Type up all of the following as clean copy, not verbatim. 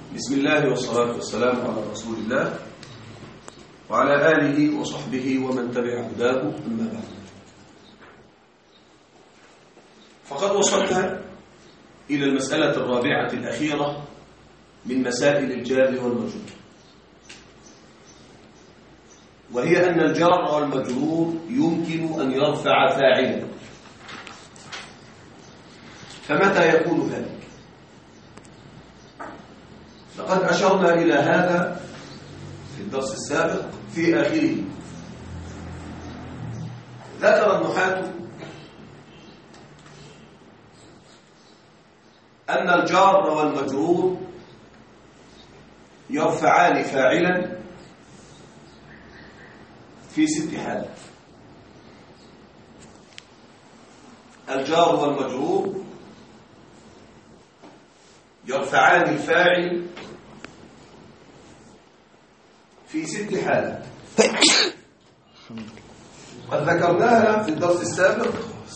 بسم الله والصلاة والسلام على رسول الله وعلى آله وصحبه ومن تبع هداه، أما بعد. فقد وصلنا إلى المسألة الرابعة الأخيرة من مسائل الجار والمجرور، وهي أن الجار والمجرور يمكن أن يرفع فاعلا. فمتى يكون ذلك؟ لقد أشرنا إلى هذا في الدرس السابق في آخره. ذكر النحاة أن الجار والمجرور يرفعان فاعلا في 6 حالات. الجار والمجرور يرفعان الفاعل في 6 حالات، قد ذكرناها في الدرس السابق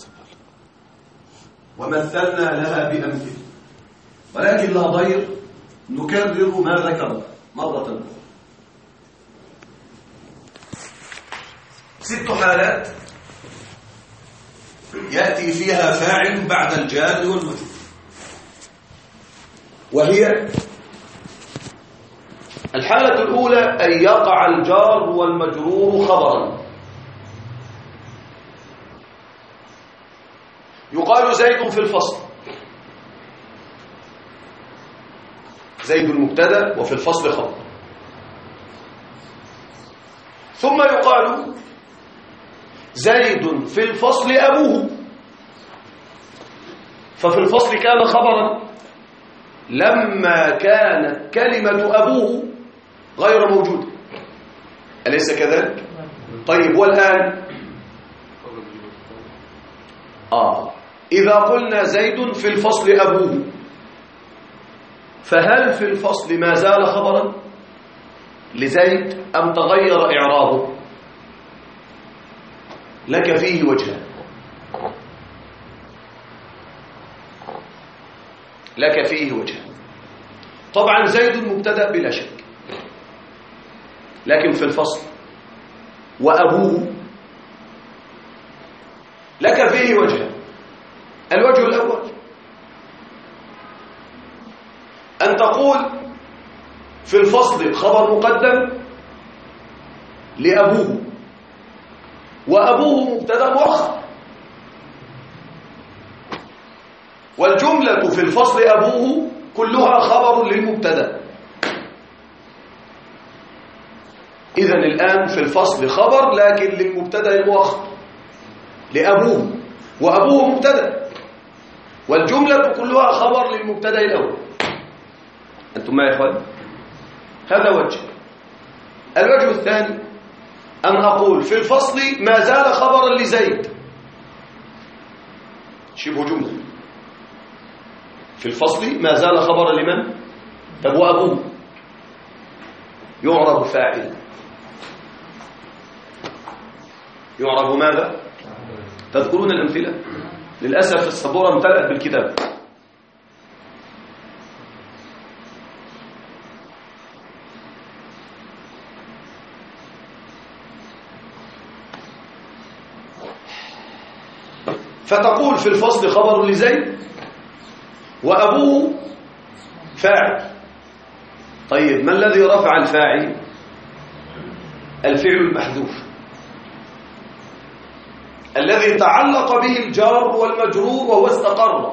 ومثلنا لها بأمثلة، ولكن لا ضير نكرر ما ذكرنا مرة أخرى. 6 حالات يأتي فيها فاعل بعد الجار والمجرور، وهي: الحالة الأولى أن يقع الجار والمجرور خبرا. يقال زيد في الفصل، زيد المبتدأ وفي الفصل خبر. ثم يقال زيد في الفصل أبوه، ففي الفصل كان خبرا لما كانت كلمة أبوه غير موجودة، أليس كذلك؟ طيب، والآن إذا قلنا زيد في الفصل أبوه، فهل في الفصل ما زال خبرا لزيد أم تغير إعرابه؟ لك فيه وجهان. لك فيه وجهان. طبعا زيد مبتدأ بلا شك، لكن في الفصل وأبوه لك فيه وجهان. الوجه الأول أن تقول في الفصل خبر مقدم لأبوه، وأبوه مبتدأ مؤخر، والجملة في الفصل أبوه كلها خبر للمبتدأ. إذن الآن في الفصل خبر لكن للمبتدأ المؤخر لأبوه، وأبوه مبتدأ، والجملة كلها خبر للمبتدأ الأول. أنتم ما يا إخوان؟ هذا وجه. الوجه الثاني أن أقول في الفصل ما زال خبرا لزيد، شبه جملة. في الفصل ما زال خبرا لمن؟ طب وأبوه يعرب فاعل، يعرب ماذا؟ تذكرون الأمثلة؟ للأسف السبورة امتلأت بالكتاب. فتقول في الفصل خبر لزيد وأبوه فاعل. طيب، ما الذي رفع الفاعل؟ الفعل المحذوف الذي تعلق به الجار والمجرور وهو استقر،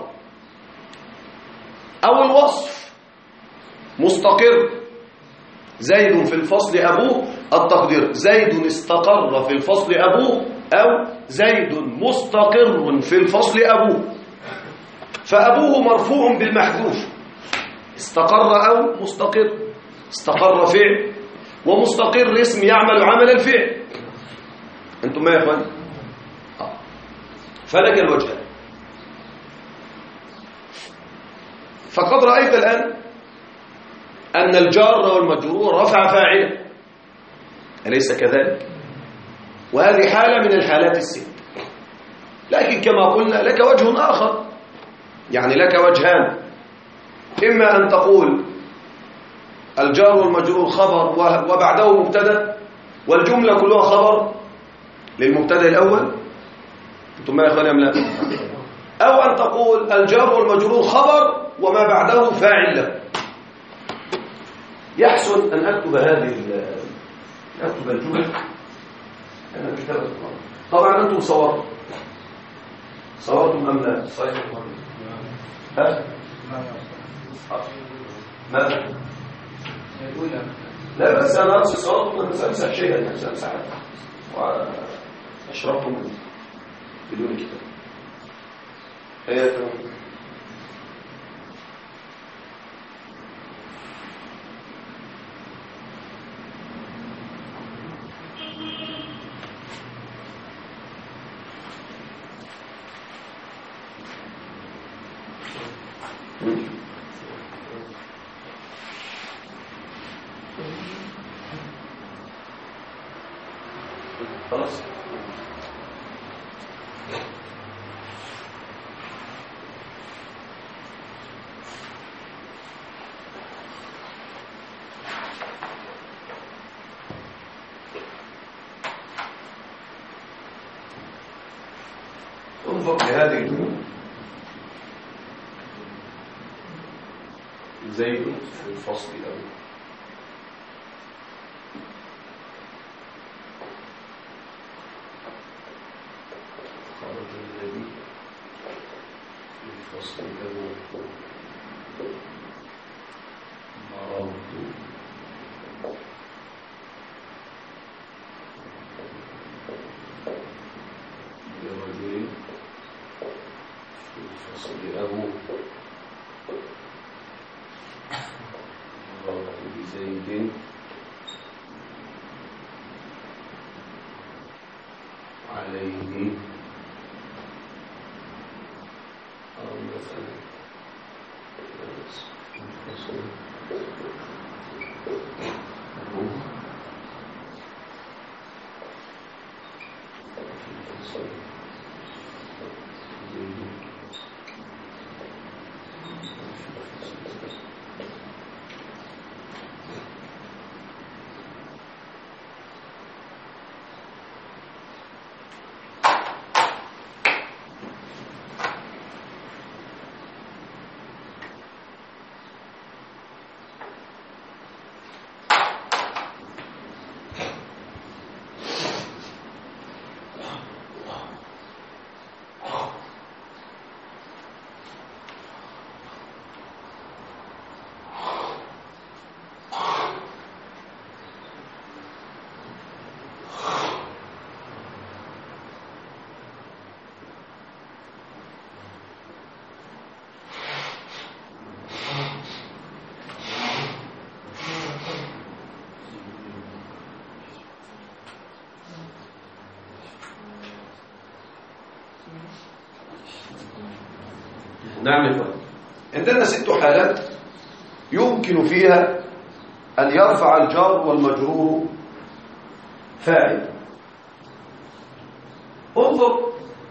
أو الوصف مستقر. زيد في الفصل أبوه، التقدير زيد استقر في الفصل أبوه، أو زيد مستقر في الفصل أبوه. فأبوه مرفوع بالمحذوف، استقر أو مستقر. استقر فعل، ومستقر اسم يعمل عمل الفعل. أنتم ما يا أخوان؟ فلك الوجه. فقد رأيت الآن أن الجار والمجرور رفع فاعلا، أليس كذلك؟ وهذه حالة من الحالات 6. لكن كما قلنا لك وجه آخر، يعني لك وجهان. إما أن تقول الجار والمجرور خبر وبعده مبتدا، والجملة كلها خبر للمبتدا الأول، انتم ما يا اخواني ام لا؟ أو أن تقول الجار والمجرور خبر وما بعده فاعل له. يحسن أن أكتب أكتب الجمل. أنا كتابة طبعا أنتم صورتم أم لا؟ ها؟ ماذا؟ لا بس أنا أرسل صورتم، أنا سأمسح شيئا، أنا سأمسح وأشربتم بدون كتاب. هي خلاص. انظر لهذه الجمل. زيد في الفصل الأول. خرج الذي في الفصل الأول. مررت برجل في الفصل الأول. مررت بزيد عليه أو مثلا نعم. عندنا 6 حالات يمكن فيها أن يرفع الجار والمجرور فاعل. انظر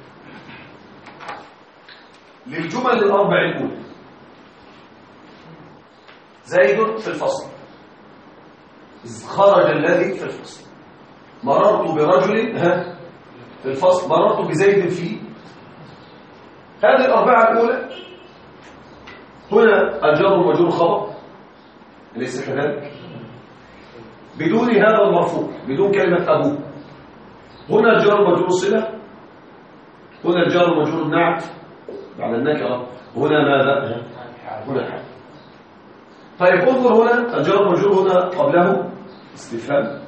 للجمل الأربع الأولى. زيد في الفصل، خرج الذي في الفصل، مررت برجل في الفصل، مررت بزيد في. هذه الأربعة الأولى هنا الجار والمجرور خبر، ليس كذلك؟ بدون هذا المرفوع، بدون كلمة أبوه. هنا الجار والمجرور صلة، هنا الجار والمجرور نعت بعد النكرة، هنا ماذا؟ هنا حال. طيب انظر هنا الجار والمجرور، هنا قبله استفهام،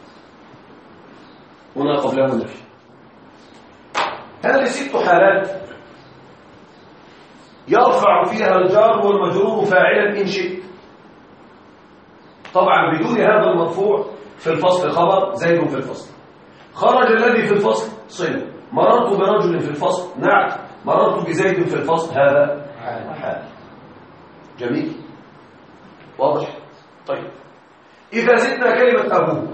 هنا قبله نفي. هذه 6 حالات يرفع فيها الجار والمجرور فاعلا إن شئت. طبعا بدون هذا المرفوع. في الفصل خبر، زيد في الفصل، خرج الذي في الفصل صلة، مررت برجل في الفصل نعت، مررت بزيد في الفصل هذا حال. جميل، واضح. طيب إذا زدنا كلمة أبوه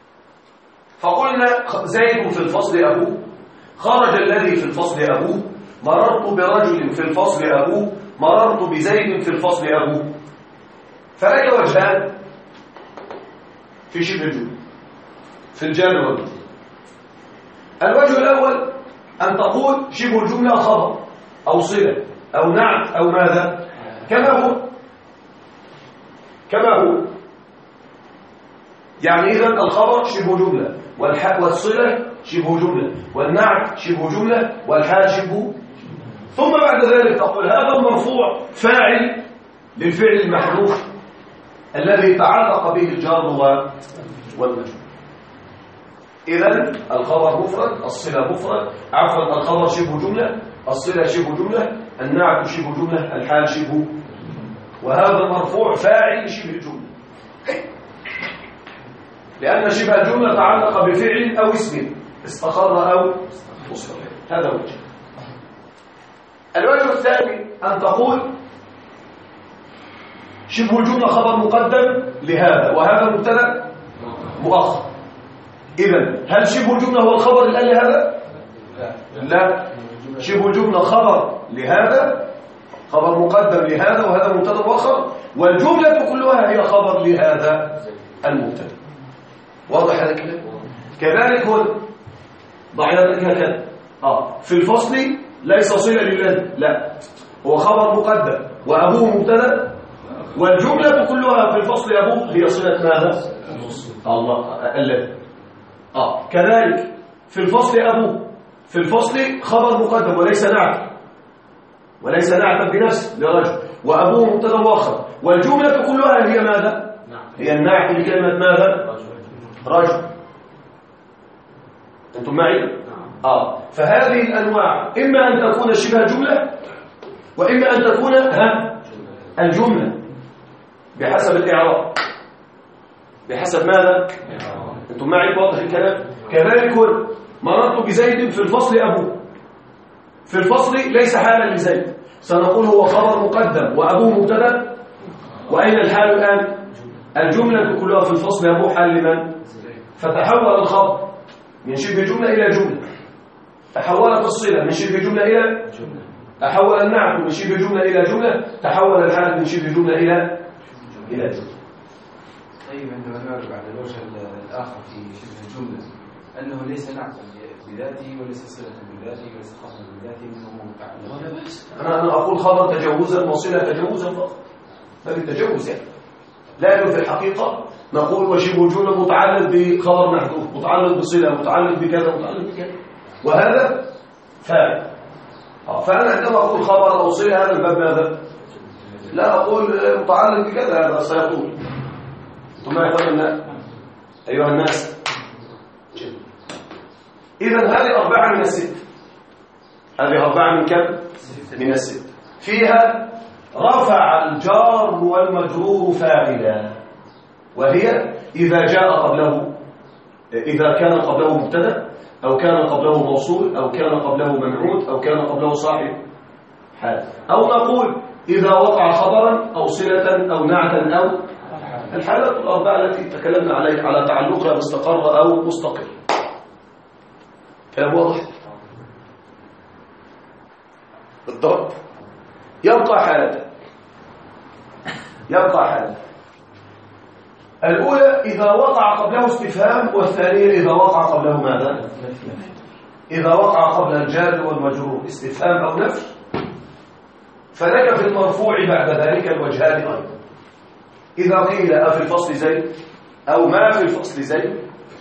فقلنا زيد في الفصل أبوه، خرج الذي في الفصل أبوه، مررت برجل في الفصل أبوه، مررت بزيد في الفصل أبوه. فلك وجهان في شبه الجملة في الجار والمجرور. الوجه الأول أن تقول شبه الجملة خبر أو صلة أو نعت أو ماذا كما هو يعني إذن الخبر شبه جملة والصلة شبه جملة والنعت شبه جملة والحال شبه. ثم بعد ذلك تقول هذا المرفوع فاعل للفعل المحذوف الذي تعلق به الجار والمجرور. إذن الخبر مفرد، الصلة مفرد، عفوا الخبر شبه جملة، الصلة شبه جملة، النعت شبه جملة، الحال شبه، وهذا المرفوع فاعل لشبه الجملة، لأن شبه الجملة تعلق بفعل أو اسم استقر أو مستقر. هذا وجه. الوجه الثاني أن تقول شبه الجملة خبر مقدم لهذا وهذا مبتدأ مؤخر. إذن هل شبه الجملة هو الخبر الآن لهذا؟ لا، شبه الجملة خبر لهذا، خبر مقدم لهذا وهذا مبتدأ مؤخر، والجملة كلها هي خبر لهذا المبتدأ. واضح هذا كده؟ كذلك هنا ضعنا كده في الفصل ليس صلة للذي، لا، هو خبر مقدم وأبوه مبتدأ، والجملة كلها في الفصل أبوه هي صلة ماذا؟ الله الذي. كذلك في الفصل أبوه، في الفصل خبر مقدم وليس نعتا بنفسه لرجل، وأبوه مبتدأ مؤخر، والجملة كلها هي ماذا؟ هي النعت لكلمة ماذا؟ رجل. أنتم معي؟ فهذه الأنواع إما أن تكون شبه جملة وإما أن تكون الجملة بحسب الإعراب، بحسب ماذا؟ أنتم معي؟ واضح الكلام؟ كذلك مررت بزيد في الفصل أبوه، في الفصل ليس حالا لزيد، سنقول هو خبر مقدم وأبوه مبتدأ، وأين الحال الآن؟ الجملة كلها في الفصل أبوه حال لمن؟ فتحول الخبر من شبه جملة إلى جملة، تحولت الصلة من شبه جملة إلى جملة، تحول النعت من شبه جملة إلى جملة، تحول الحال من شبه جملة إلى جملة. طيب عندما نعرف على الوجه الآخر في شبه الجملة أنه ليس نعتا بذاته وليس صلة بذاته وليس خبرا بذاته منه متعلق. أنا أقول خبر تجوزا وصلة تجوزا فقط، ما في تجوز يعني، لكن في الحقيقة نقول وشبه الجملة متعلق بخبر محذوف، متعلق بصلة، متعلق بكذا، متعلق بكذا، وهذا فاعل. فأنا عندما أقول خبر أو صلة هذا الباب ماذا؟ لا أقول متعلق بكذا، هذا سيطول. ثم يقول أيها الناس، إذن هذه 4 من 6، هذه 4 من كم؟ من 6. فيها رفع الجار والمجرور فاعلا، وهي إذا كان قبله مبتدأ أو كان قبله موصول أو كان قبله منعوت أو كان قبله صاحب حال، أو نقول إذا وقع خبرا أو صلة أو نعتا أو الحالات ال4 التي تكلمنا عليها على تعلقها مستقر أو مستقر. كلام واضح؟ بالضبط. يبقى حالتان، الأولى إذا وقع قبله استفهام، والثانية إذا وقع قبله ماذا؟ إذا وقع قبل الجار والمجرور استفهام أو نفي، فلك في المرفوع بعد ذلك الوجهان أيضا. إذا قيل أفي الفصل زيد أو ما في الفصل زيد،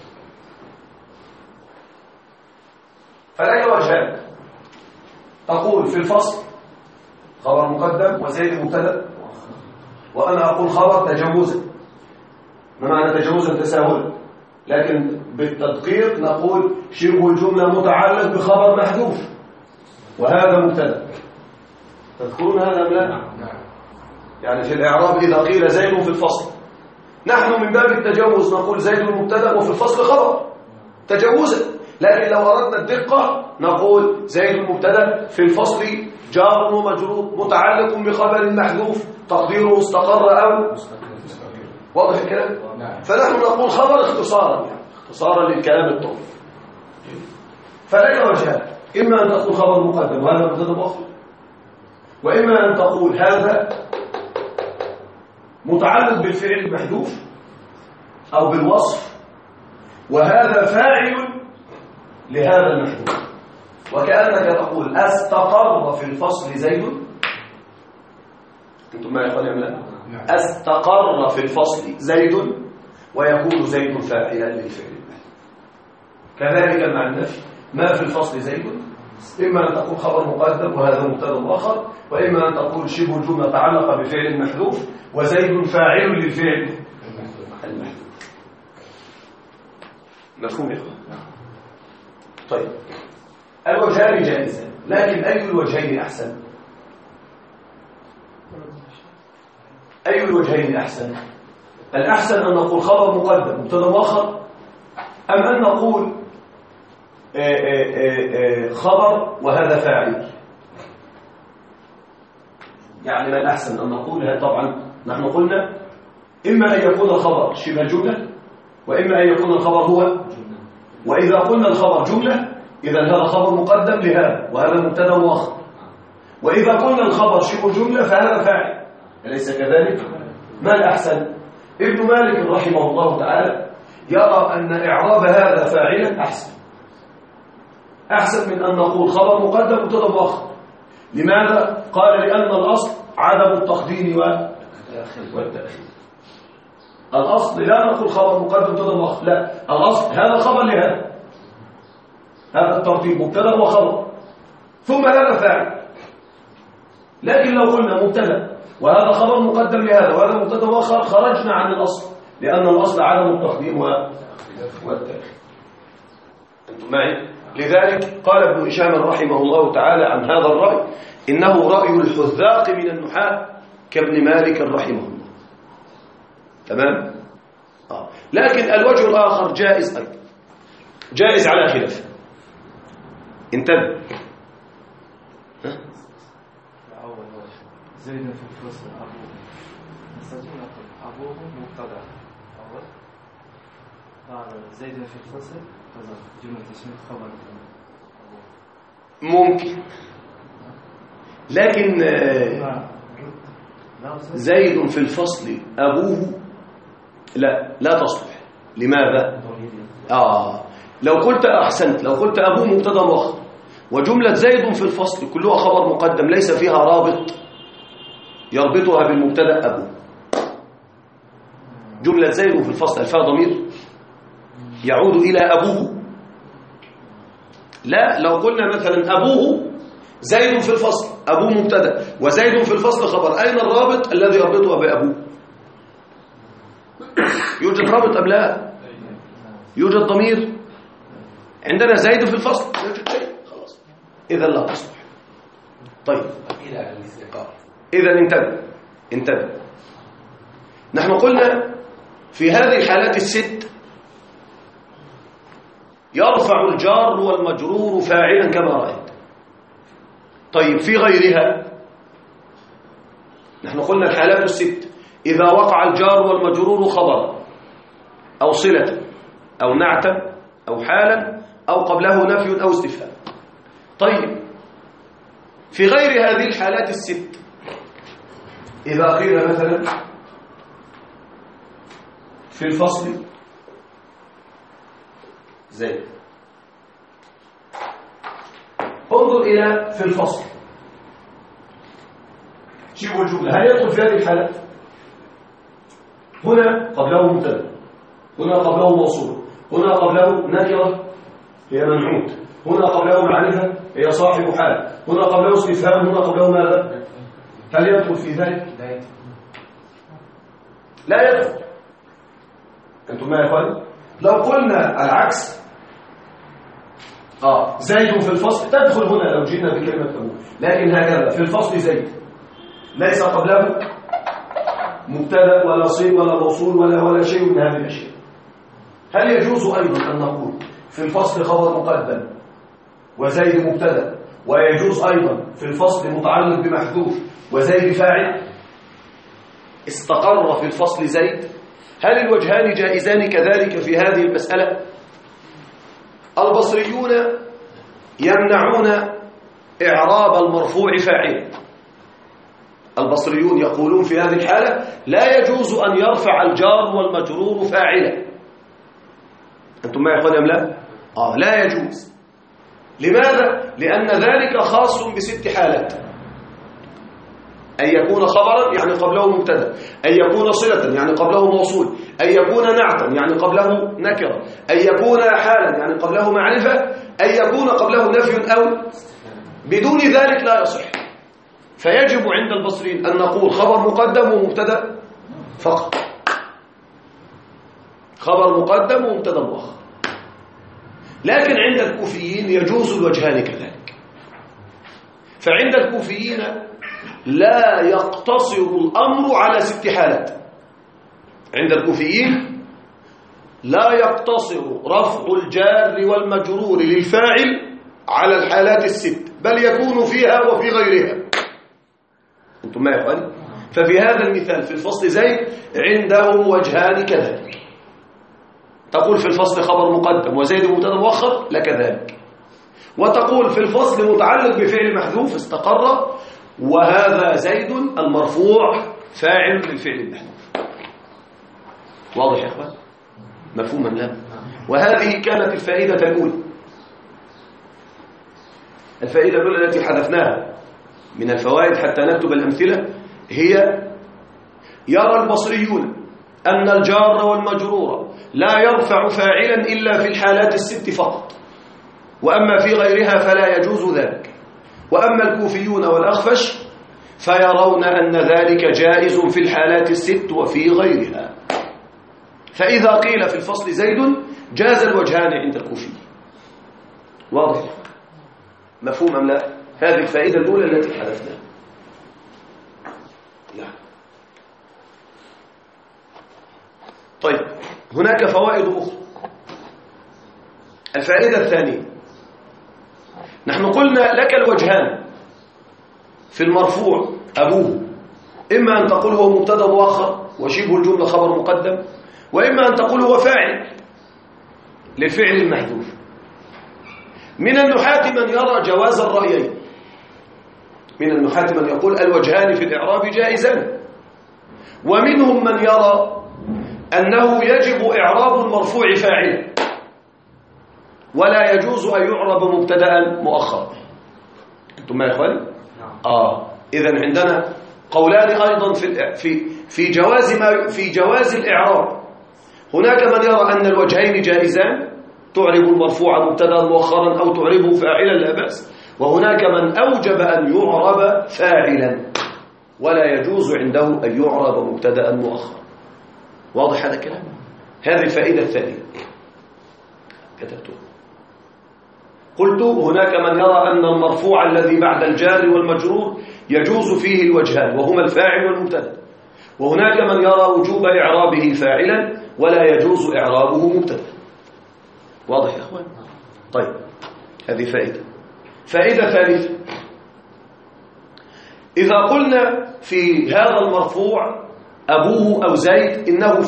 فلك وجهان، تقول في الفصل خبر مقدم وزيد مبتدأ، وأنا أقول خبر تجوزا. ما معنى تجوزا؟ تساهلا، لكن بالتدقيق نقول شبه الجملة متعلق بخبر محذوف وهذا مبتدأ. تذكرون هذا أم لا؟ يعني في الإعراب إذا قيل زيد في الفصل، نحن من باب التجوز نقول زيد مبتدأ وفي الفصل خبر تجوزا، لكن لو أردنا الدقة نقول زيد مبتدأ في الفصل جار ومجرور متعلق بخبر محذوف تقديره مستقر أو واضح الكلام؟ فنحن نقول خبر اختصارا، يعني اختصارا للكلام الطويل. فلك وجهان، إما أن تقول خبر مقدم وهذا مبتدا مؤخر، وإما أن تقول هذا متعلق بالفعل المحذوف أو بالوصف وهذا فاعل لهذا المحذوف. وكأنك تقول استقر في الفصل زيد. انتم ما يقول يعمل استقر في الفصل زيد ويكون زيد فاعلا للفعل المحذوف. كذلك مع النفي ما في الفصل زيد، إما أن تقول خبر مقدم وهذا مبتدا آخر، وإما أن تقول شبه الجملة تعلق بفعل محذوف وزيد فاعل للفعل المحذوف. مفهوم يا اخوان؟ طيب الوجهان جائزان، لكن أي الوجهين أحسن؟ أي الوجهين أحسن؟ الأحسن أن نقول خبر مقدم مبتدا آخر، أم أن نقول خبر وهذا فاعل؟ يعني ما الأحسن أن نقول؟ طبعا نحن قلنا إما أن يكون الخبر شبه الجملة وإما أن يكون الخبر هو، وإذا قلنا الخبر جملة إذا هذا خبر مقدم لهذا وهذا مبتدا مؤخر، وإذا قلنا الخبر شبه جملة فهذا فاعل، أليس كذلك؟ ما الأحسن؟ ابن مالك رحمه الله تعالى يرى أن إعراب هذا فاعلا أحسن من أن نقول خبر مقدم مبتدا مؤخر. لماذا؟ قال لأن الأصل عدم التقديم والتأخير. الأصل لا نقول خبر مقدم مبتدا مؤخر، لا، الأصل هذا خبر لهذا، هذا الترتيب مبتدا وخبر ثم هذا فاعل. لكن لو قلنا مبتدا وهذا خبر مقدم لهذا وهذا مبتدا مؤخر خرجنا عن الأصل، لأن الأصل عدم التقديم والتأخير. أنتم معي؟ لذلك قال ابن هشام رحمه الله تعالى عن هذا الرأي إنه رأي الحذاق من النحاة كابن مالك رحمه الله. تمام؟ لكن الوجه الآخر جائز أيضا، جائز على خلاف. انتبه. زيد في الفصل أبوه نستطيع نقول أبوه مبتدأ أول قال زيد في الفصل جملة اسم خبر ممكن، لكن زيد في الفصل أبوه لا تصلح. لماذا؟ لو قلت أحسنت، لو قلت أبوه مبتدا مؤخر وجملة زيد في الفصل كلها خبر مقدم ليس فيها رابط يربطها بالمبتدا أبوه، جملة زيد في الفصل الفاء ضمير يعود إلى أبوه. لا، لو قلنا مثلا أبوه زيد في الفصل، أبوه مبتدا وزيد في الفصل خبر، أين الرابط الذي يربطها بأبوه؟ يوجد رابط أم لا؟ يوجد ضمير؟ عندنا زيد في الفصل يوجد شيء، خلاص إذا لا تصلح. طيب إذا انتبه. نحن قلنا في هذه الحالات الست يرفع الجار والمجرور فاعلا كما رأيت. طيب في غيرها نحن قلنا الحالات الست إذا وقع الجار والمجرور خبرا أو صلة أو نعتا أو حالا أو قبله نفي أو استفهام. طيب في غير هذه الحالات الست إذا قيل مثلا في الفصل زيد، انظر إلى في الفصل شبه الجملة، هل يدخل في هذه الحالات؟ هنا قبله مبتدا، هنا قبله موصول، هنا قبله نكرة هي منعوت، هنا قبله معرفة هي صاحب حال، هنا قبله استفهام، هنا قبله ماذا؟ هل يدخل في ذلك؟ لا يدخل. انتم ما يا اخوان؟ لو قلنا العكس زيد في الفصل تدخل هنا لو جئنا بكلمة أبوه، لكن هكذا في الفصل زيد ليس قبله مبتدا ولا صيغ ولا موصول ولا شيء من هذه الأشياء. هل يجوز أيضا أن نقول في الفصل خبر مقدم وزيد مبتدا، ويجوز أيضا في الفصل متعلق بمحذوف وزيد فاعل؟ استقر في الفصل زيد. هل الوجهان جائزان كذلك في هذه المسألة؟ البصريون يمنعون إعراب المرفوع فاعلا. البصريون يقولون في هذه الحالة لا يجوز أن يرفع الجار والمجرور فاعلا. أنتم ما يقول أم لا؟ لا يجوز. لماذا؟ لأن ذلك خاص ب6 حالات: أن يكون خبرا يعني قبله مبتدا، أن يكون صلة يعني قبله موصول، أن يكون نعتا يعني قبله نكرة، أن يكون حالا يعني قبله معرفة، أن يكون قبله نفي أو بدون ذلك لا يصح. فيجب عند البصريين أن نقول خبر مقدم ومبتدا فقط، خبر مقدم ومبتدا مؤخر. لكن عند الكوفيين يجوز الوجهان كذلك. فعند الكوفيين لا يقتصر الأمر على 6 حالات. عند الكوفيين لا يقتصر رفع الجار والمجرور للفاعل على الحالات ال6، بل يكون فيها وفي غيرها. أنتم ما يفعل؟ ففي هذا المثال في الفصل زيد عندهم وجهان كذلك. تقول في الفصل خبر مقدم وزيد مبتدا مؤخر لكذلك، وتقول في الفصل متعلق بفعل محذوف استقر، وهذا زيد المرفوع فاعل للفعل المحذوف. واضح يا اخوان؟ مفهوم ام لا؟ وهذه كانت الفائده الاولى. الفائده الاولى التي حذفناها من الفوائد حتى نكتب الامثله هي: يرى البصريون ان الجار والمجرور لا يرفع فاعلا الا في الحالات ال6 فقط، واما في غيرها فلا يجوز ذلك. وأما الكوفيون والأخفش فيرون أن ذلك جائز في الحالات ال6 وفي غيرها. فإذا قيل في الفصل زيد جاز الوجهان عند الكوفي. واضح؟ مفهوم أم لا؟ هذه الفائدة الأولى التي حدثنا. طيب، هناك فوائد أخرى. الفائدة الثانية: نحن قلنا لك الوجهان في المرفوع أبوه، إما أن تقول هو مبتدا مؤخر وشبه الجملة خبر مقدم، وإما أن تقول هو فاعل للفعل المحذوف. من النحاة من يرى جواز الرأيين، من النحاة من يقول الوجهان في الإعراب جائزان، ومنهم من يرى أنه يجب إعراب المرفوع فاعلا ولا يجوز أن يعرب مبتدأ مؤخر. أنتم ما يا إخواني؟ إذن عندنا قولان أيضا في جواز الإعراب. هناك من يرى أن الوجهين جائزان، تعرب المرفوع مبتدأ مؤخرا أو تعربه فاعلا لا بأس، وهناك من أوجب أن يعرب فاعلا ولا يجوز عنده أن يعرب مبتدأ مؤخرا. واضح هذا الكلام؟ هذه الفائدة الثانية كتبته. قلت هناك من يرى أن المرفوع الذي بعد الجار والمجرور يجوز فيه الوجهان وهما الفاعل والمبتدا، وهناك من يرى وجوب إعرابه فاعلا ولا يجوز إعرابه مبتدا. واضح يا أخوان؟ طيب، هذه فائدة ثالثة: إذا قلنا في هذا المرفوع أبوه أو زيد إنه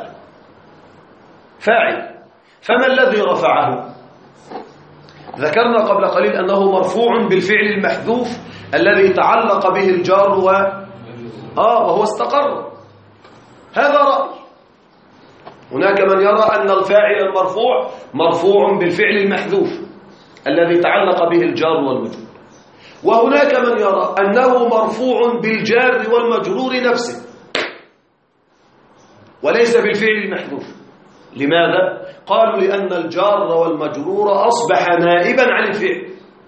فاعل، فما الذي رفعه؟ ذكرنا قبل قليل أنه مرفوع بالفعل المحذوف الذي تعلق به الجار وهو استقر. هذا رأي. هناك من يرى أن الفاعل المرفوع مرفوع بالفعل المحذوف الذي تعلق به الجار والمجرور، وهناك من يرى أنه مرفوع بالجار والمجرور نفسه وليس بالفعل المحذوف. لماذا؟ قالوا لأن الجار والمجرور أصبح نائبا عن الفعل،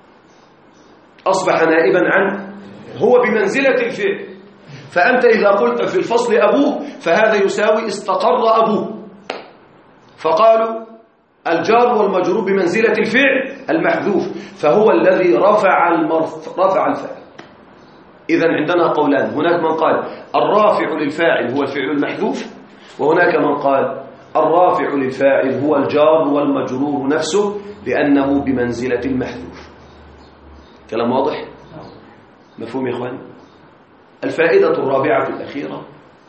هو بمنزلة الفعل. فأنت إذا قلت في الفصل أبوه فهذا يساوي استقر أبوه، فقالوا الجار والمجرور بمنزلة الفعل المحذوف، فهو الذي رفع الفاعل. إذن عندنا قولان: هناك من قال الرافع للفاعل هو الفعل المحذوف، وهناك من قال الرافع للفاعل هو الجار والمجرور نفسه لأنه بمنزلة المحذوف. كلام واضح؟ مفهوم يا إخوان؟ الفائدة الرابعة الأخيرة: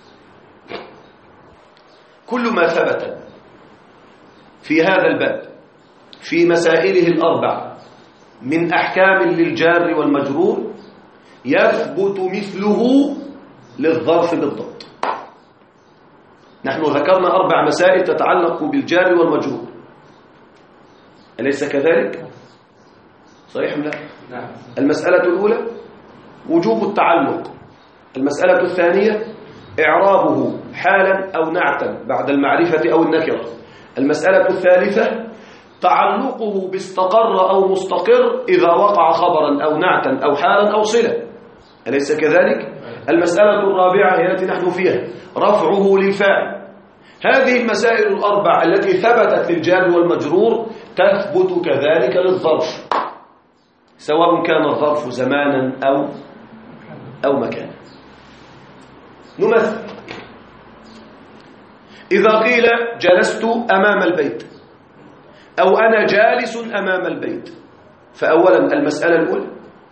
كل ما ثبت في هذا الباب في مسائله الأربع من أحكام للجار والمجرور يثبت مثله للظرف بالضبط. نحن ذكرنا 4 مسائل تتعلق بالجار والمجرور، أليس كذلك؟ صحيح أم لا؟ نعم. المسألة الأولى وجوب التعلق، المسألة الثانية إعرابه حالا أو نعتا بعد المعرفة أو النكرة، المسألة الثالثة تعلقه باستقر أو مستقر إذا وقع خبرا أو نعتا أو حالا أو صلة، أليس كذلك؟ المسألة الرابعة هي التي نحن فيها رفعه للفاعل. هذه المسائل ال4 التي ثبتت للجار والمجرور تثبت كذلك للظرف، سواء كان الظرف زمانا أو مكانا. نمثل، إذا قيل جلست أمام البيت أو أنا جالس أمام البيت، فأولا المسألة الأولى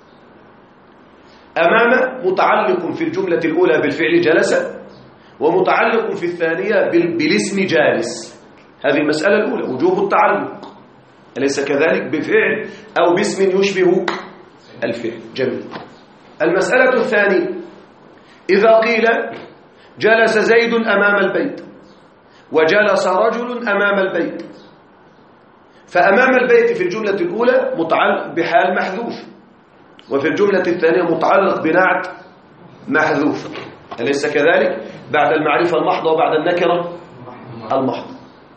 أمام متعلق في الجملة الأولى بالفعل جلس، ومتعلق في الثانية بالاسم جالس. هذه المسألة الأولى وجوب التعلق، أليس كذلك؟ بفعل أو باسم يشبه الفعل. جميل. المسألة الثانية إذا قيل جلس زيد أمام البيت وجلس رجل أمام البيت، فأمام البيت في الجملة الأولى متعلق بحال محذوف، وفي الجملة الثانية متعلق بنعت محذوف، أليس كذلك؟ بعد المعرفة المحضة وبعد النكرة المحضة.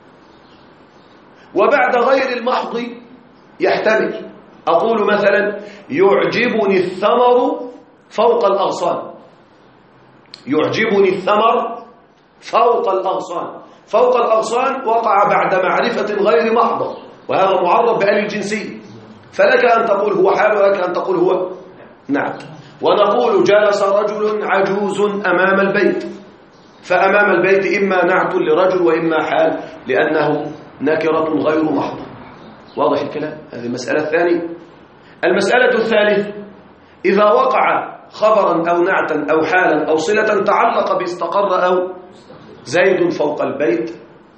وبعد غير المحض يحتمل، أقول مثلا يعجبني الثمر فوق الأغصان، يعجبني الثمر فوق الأغصان، فوق الأغصان وقع بعد معرفة غير محضة، وهذا معرب بآل الجنسية، فلك أن تقول هو حال ولك أن تقول هو نعت. ونقول جلس رجل عجوز أمام البيت، فأمام البيت إما نعت لرجل وإما حال لأنه نكرة غير محضة. واضح الكلام؟ هذه المسألة الثانية. المسألة الثالثة إذا وقع خبرا أو نعتا أو حالا أو صلة تعلق باستقر أو زيد فوق البيت،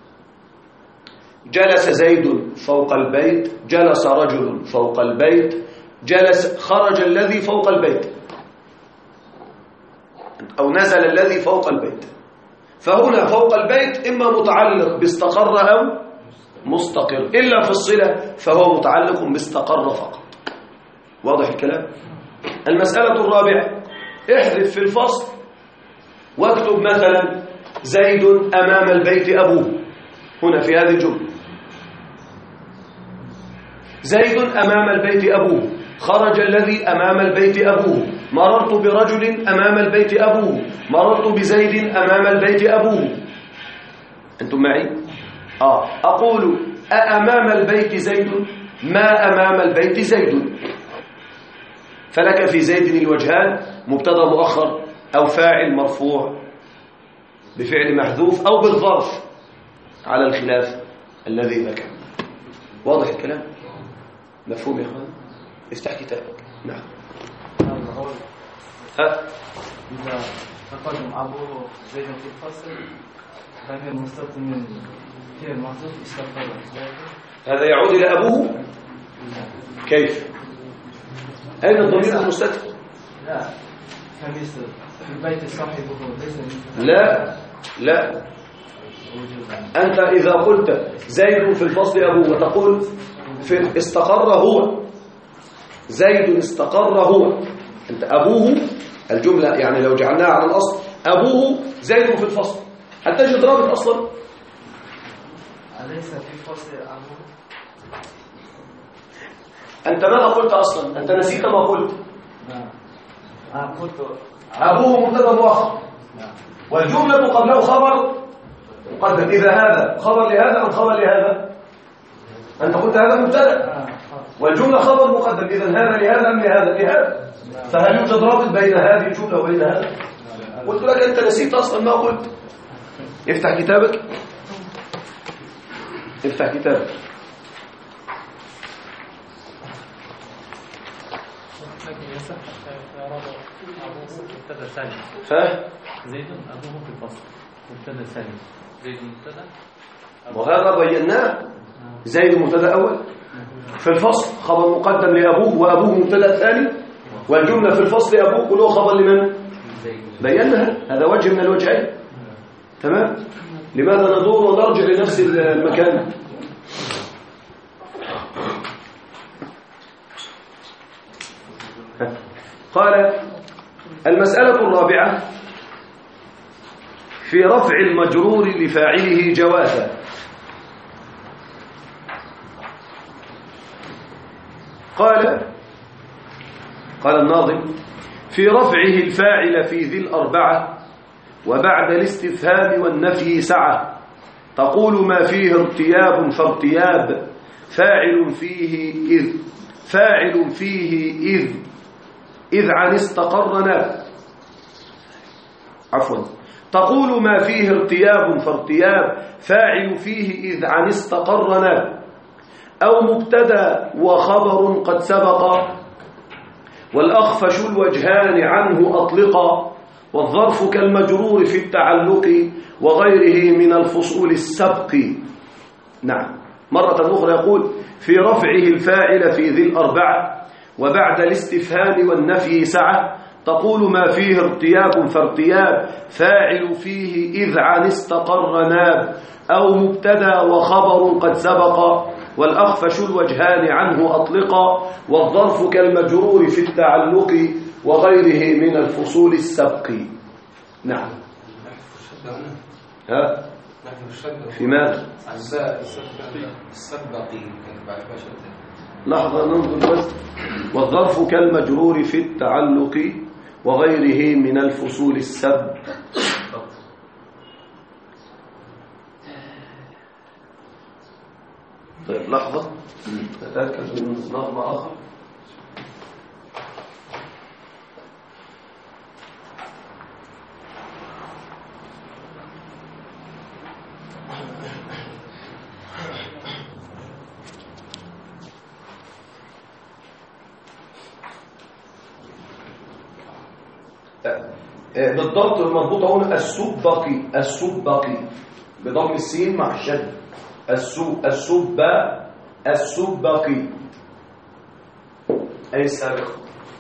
جلس زيد فوق البيت، جلس رجل فوق البيت، جلس خرج الذي فوق البيت أو نزل الذي فوق البيت. فهنا فوق البيت إما متعلق باستقر أو مستقر، إلا في الصلة فهو متعلق باستقر فقط. واضح الكلام؟ المسألة الرابعة احذف في الفصل واكتب مثلا زيد أمام البيت أبوه، هنا في هذه الجملة زيد أمام البيت أبوه، خرج الذي أمام البيت أبوه، مررت برجل أمام البيت أبوه، مررت بزيد أمام البيت أبوه. أنتم معي؟ أقول أأمام البيت زيد؟ ما أمام البيت زيد. فلك في زيد الوجهان، مبتدا مؤخر أو فاعل مرفوع بفعل محذوف أو بالظرف على الخلاف الذي ذكر. واضح الكلام؟ مفهوم يا اخوان؟ افتح كتابك. نعم. إذا تقدم أبو زيد في الفصل فهي مستقبل من فعل محذوف استقر. هذا يعود إلى أبوه؟ كيف؟ أين الضمير المستتر؟ لا كمثل في البيت صاحبه ليس. لا أنت إذا قلت زيد في الفصل أبوه وتقول في استقر هو، زيد استقر هو، أنت أبوه الجملة يعني لو جعلناها على الأصل أبوه زيد في الفصل، حتى تجد رابط أصلا. أليس في الفصل أبوه؟ أنت ماذا قلت أصلا؟ أنت نسيت ما قلت. قلت أبوه مبتدا مؤخر والجملة قبله خبر مقدم. إذا هذا خبر لهذا أم خبر لهذا؟ أنت قلت هذا مبتدا والجملة خبر مقدم، إذا هذا لهذا أم لهذا؟ فهل يوجد رابط بين هذه الجملة وبين هذا؟ قلت لك أنت نسيت أصلا ما قلت. افتح كتابك، افتح كتابك. زيد أبوه في الفصل مبتدا ثاني، زيد مبتدا وهذا بيناه. زيد مبتدا أول في الفصل خبر مقدم لأبوه وأبوه مبتدأ ثاني، والجملة في الفصل أبوه كله خبر لمن؟ بينها. هذا وجه من الوجهين. تمام؟ لماذا ندور ونرجع لنفس المكان؟ قال المسألة الرابعة في رفع المجرور لفاعله جوازا. قال الناظم في رفعه الفاعل في ذي الأربعة وبعد الاستفهام والنفي سعة، تقول ما فيه ارتياب فارتياب فاعل فيه إذ عن استقرنا، عفوا، تقول ما فيه ارتياب فارتياب فاعل فيه إذ عن استقرنا، أو مبتدا وخبر قد سبق والأخفش الوجهان عنه أطلقا، والظرف كالمجرور في التعلق وغيره من الفصول السبق. نعم، مرة أخرى يقول في رفعه الفاعل في ذي الأربعة وبعد الاستفهام والنفي سعة، تقول ما فيه ارتياب فارتياب فاعل فيه إذ عن استقر ناب، أو مبتدا وخبر قد سبق والأخفش الوجهان عنه أطلقا، والظرف كالمجرور في التعلق وغيره من الفصول السبق. نعم. ها؟ في ماذا؟ السبقي لحظة ننظر بس. والظرف كالمجرور في التعلق وغيره من الفصول السبق. طيب لحظة نتأكد من نظم آخر. بالضبط المربوطة هنا السبقي بضم السين مع الشد. السبقي أي السابق.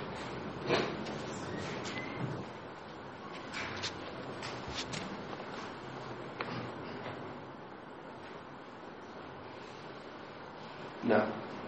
نعم.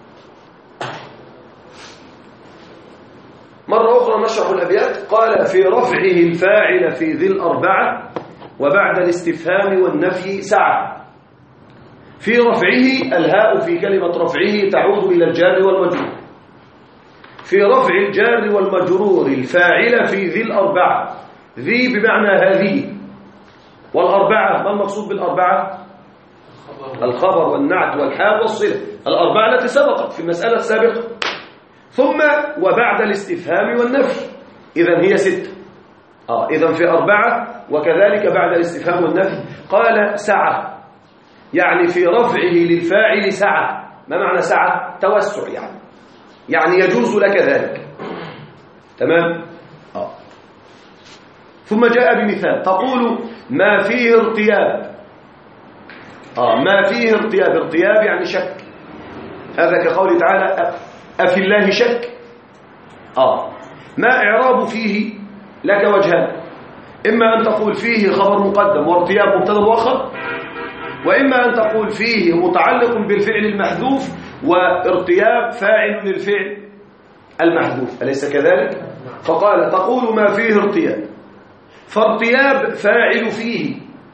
مرة أخرى نشرح الأبيات. قال في رفعه الفاعل في ذي الأربعة وبعد الاستفهام والنفي سعة. في رفعه الهاء في كلمة رفعه تعود إلى الجار والمجرور. في رفع الجار والمجرور الفاعل في ذي الأربعة، ذي بمعنى هذه، والأربعة ما المقصود بالأربعة؟ الخبر والنعت والحال والصلة، الأربعة التي سبقت في المسألة السابقة. ثم وبعد الاستفهام والنفي، إذن هي 6. إذن في 4 وكذلك بعد الاستفهام والنفي. قال سعة، يعني في رفعه للفاعل سعة. ما معنى سعة؟ توسع، يعني يجوز لك ذلك. تمام؟ ثم جاء بمثال، تقول ما فيه ارتياب. ما فيه ارتياب، ارتياب يعني شك. هذا كقوله تعالى أفي الله شك. ما إعراب فيه لك وجهان، إما أن تقول فيه خبر مقدم وارتياب مبتدا مؤخر، وإما أن تقول فيه متعلق بالفعل المحذوف وارتياب فاعل للفعل المحذوف، أليس كذلك؟ فقال تقول ما فيه ارتياب، فارتياب فاعل فيه،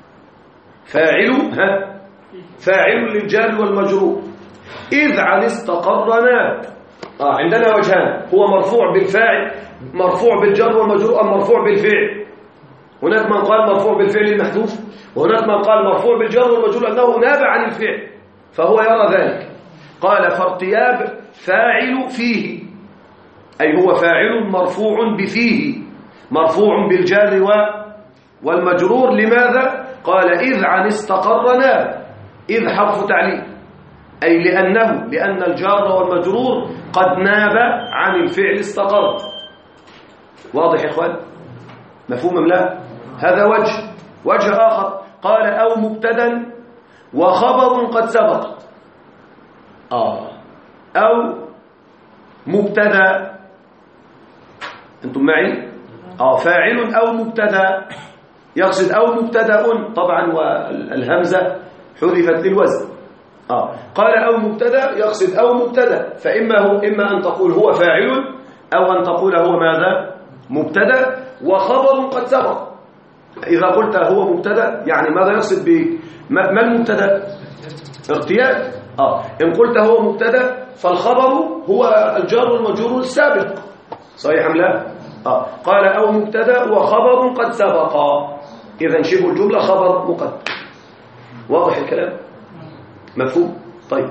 فاعل للجار والمجرور، إذ عن استقر ناب. عندنا وجهان، هو مرفوع بالفاعل، مرفوع بالجر والمجرور، أم مرفوع بالفعل. هناك من قال مرفوع بالفعل المحذوف، وهناك من قال مرفوع بالجر والمجرور أنه ناب عن الفعل، فهو يرى ذلك. قال فارتياب فاعل فيه، أي هو فاعل مرفوع بفيه، مرفوع بالجر والمجرور. لماذا؟ قال إذ عن استقر ناب، إذ حرف تعليل، أي لأن الجار والمجرور قد ناب عن الفعل استقر. واضح يا إخوان؟ مفهوم أم لا؟ هذا وجه آخر. قال أو مبتدا وخبر قد سبق. أو مبتدا. أنتم معي؟ فاعل أو مبتدا، يقصد أو مبتدا طبعا، والهمزة حذفت للوزن. قال أو مبتدا يقصد أو مبتدا، إما أن تقول هو فاعل أو أن تقول هو ماذا؟ مبتدا وخبر قد سبق. إذا قلت هو مبتدا يعني ماذا يقصد ما المبتدا؟ ارتياد. إن قلت هو مبتدا فالخبر هو الجار والمجرور السابق، صحيح أم لا؟ قال أو مبتدا وخبر قد سبق، إذا شبه الجملة خبر مقدم. واضح الكلام؟ مفهوم؟ طيب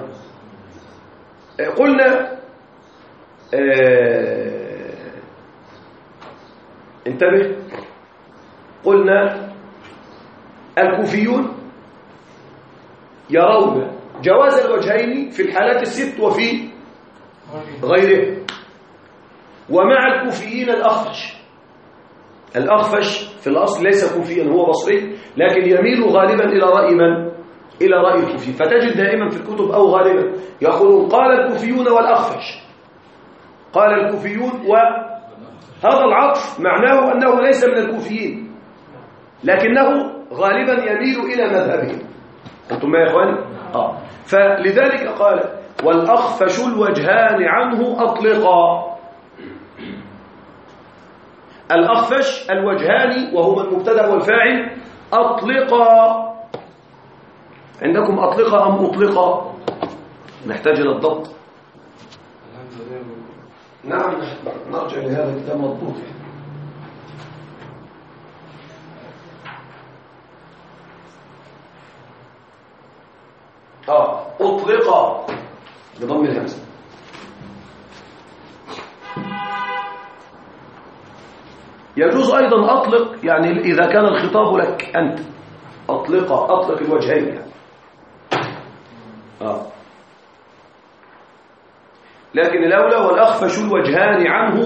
قلنا انتبه، قلنا الكوفيون يرون جواز الوجهين في الحالات الست وفي غيره. ومع الكوفيين الأخفش في الأصل ليس كوفيا، هو بصري، لكن يميل غالبا إلى رأي من؟ إلى رأي الكوفي. فتجد دائما في الكتب أو غالبا يقولون قال الكوفيون والأخفش، قال الكوفيون، وهذا العطف معناه أنه ليس من الكوفيين، لكنه غالبا يميل إلى مذهبهم. أنتم ما يا إخواني؟ فلذلك قال والأخفش الوجهان عنه أطلقا. الأخفش الوجهان وهما المبتدأ والفاعل أطلقا. عندكم أطلقا أم أطلقا؟ نحتاج إلى الضبط. نعم نرجع لهذا الكلام مضبوط. أطلقا بضم الهمزة. يجوز أيضا أطلق، يعني إذا كان الخطاب لك أنت أطلق الوجهين يعني. لكن الأولى والأخفش الوجهان عنه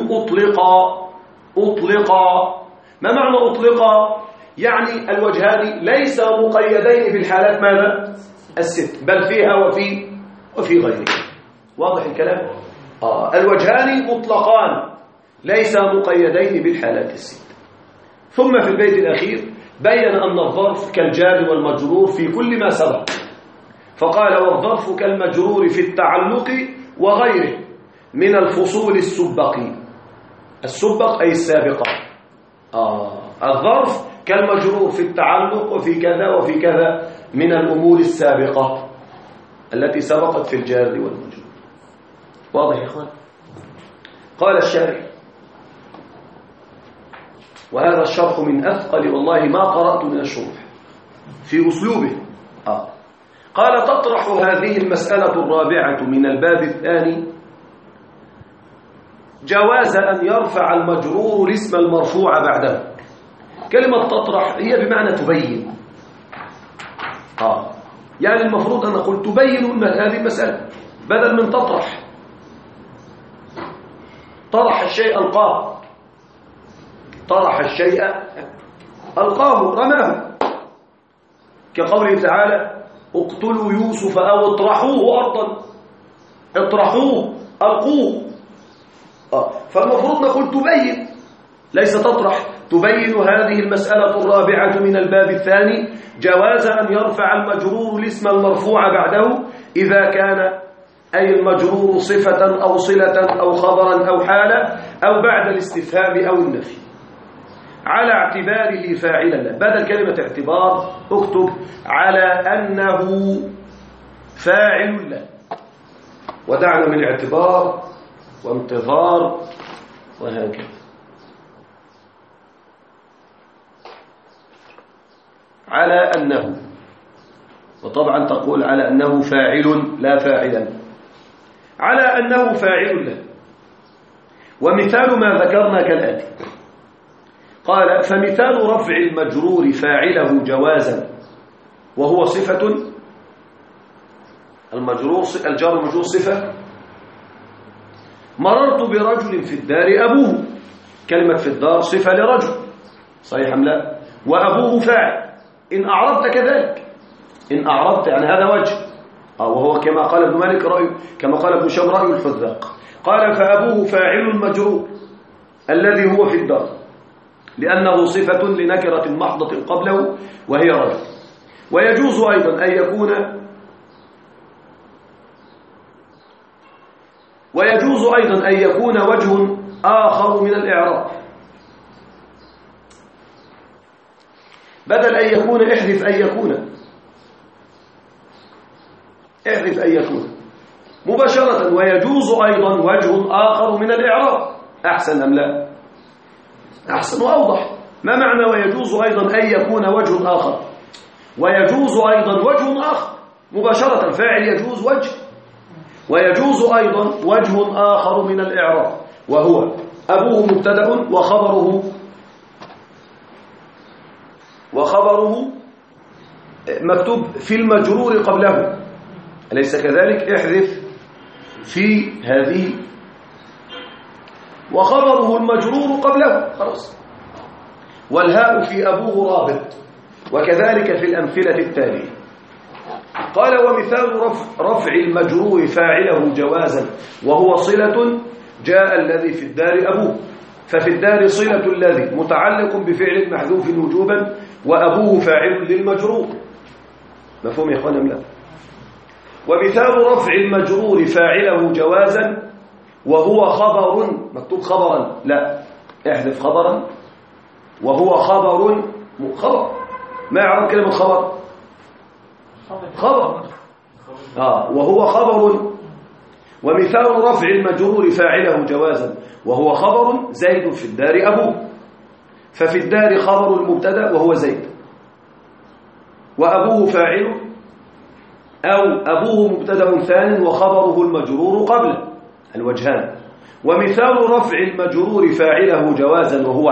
أطلقا. ما معنى أطلقا؟ يعني الوجهان ليس مقيدين بالحالات ماذا؟ الست، بل فيها وفي غيرها. واضح الكلام؟ الوجهان مطلقان ليس مقيدين بالحالات الست. ثم في البيت الأخير بين أن الظرف كالجار والمجرور في كل ما سبق، فقال والظرف كالمجرور في التعلق وغيره من الفصول السبق أي السابقة. الظرف كالمجرور في التعلق وفي كذا وفي كذا من الأمور السابقة التي سبقت في الجار والمجرور. واضح يا إخوان؟ قال الشارح، وهذا الشرح من أثقل والله ما قرأت من الشروح في أسلوبه. قال تطرح هذه المسألة الرابعة من الباب الثاني جواز أن يرفع المجرور الاسم المرفوع بعده. كلمة تطرح هي بمعنى تبين. يعني المفروض أن نقول تبين هذه المسألة بدل من تطرح. طرح الشيء ألقاه، طرح الشيء ألقاه رماه، كقوله تعالى اقتلوا يوسف أو اطرحوه أرضا، اطرحوه ألقوه. فالمفروض نقول تبين ليس تطرح. تبين هذه المسألة الرابعة من الباب الثاني جواز أن يرفع المجرور الاسم المرفوع بعده إذا كان أي المجرور صفة أو صلة أو خبرا أو حالة أو بعد الاستفهام أو النفي على اعتباره فاعلا. بدل كلمة اعتبار اكتب على أنه فاعل له، ودعنا من اعتبار وانتظار وهكذا. على أنه، وطبعا تقول على أنه فاعل لا فاعلا، على أنه فاعل له. ومثال ما ذكرنا كالآتي، قال فمثال رفع المجرور فاعله جوازا وهو صفة. المجرور الجار المجرور صفة. مررت برجل في الدار أبوه، كلمة في الدار صفة لرجل، صحيح أم لا؟ وأبوه فاعل. إن أعربت كذلك، إن أعربت يعني هذا وجه، وهو كما قال ابن مالك رأي، كما قال ابن شام رأي الحذاق. قال فأبوه فاعل المجرور الذي هو في الدار، لأنه صفة لنكرة محضة قبله وهي رجل. ويجوز أيضا أن يكون وجه آخر من الإعراب، بدل أن يكون احذف أن يكون مباشرة. ويجوز أيضا وجه آخر من الإعراب. أحسن أم لا؟ أحسن وأوضح. ما معنى ويجوز أيضا أن يكون وجه آخر؟ ويجوز أيضا وجه آخر مباشرة، فاعل يجوز وجه. ويجوز أيضا وجه آخر من الإعراب، وهو أبوه مبتدأ وخبره مكتوب في المجرور قبله، أليس كذلك؟ احذف في هذه وخبره المجرور قبله، خلاص. والهاء في أبوه رابط، وكذلك في الأمثلة التالية. قال ومثال رفع المجرور فاعله جوازا وهو صلة جاء الذي في الدار أبوه، ففي الدار صلة الذي متعلق بفعل محذوف وجوبا، وأبوه فاعل للمجرور. مفهوم يا إخوان أم لا؟ ومثال رفع المجرور فاعله جوازا وهو خبر، مكتوب خبرا، لا احذف خبرا، وهو خبر. ما يعرف كلمة خبر؟ خبر وهو خبر. ومثال رفع المجرور فاعله جوازا وهو خبر زيد في الدار أبوه، ففي الدار خبر المبتدا وهو زيد، وأبوه فاعل، أو أبوه مبتدا ثان وخبره المجرور قبله، الوجهان. ومثال رفع المجرور فاعله جوازا وهو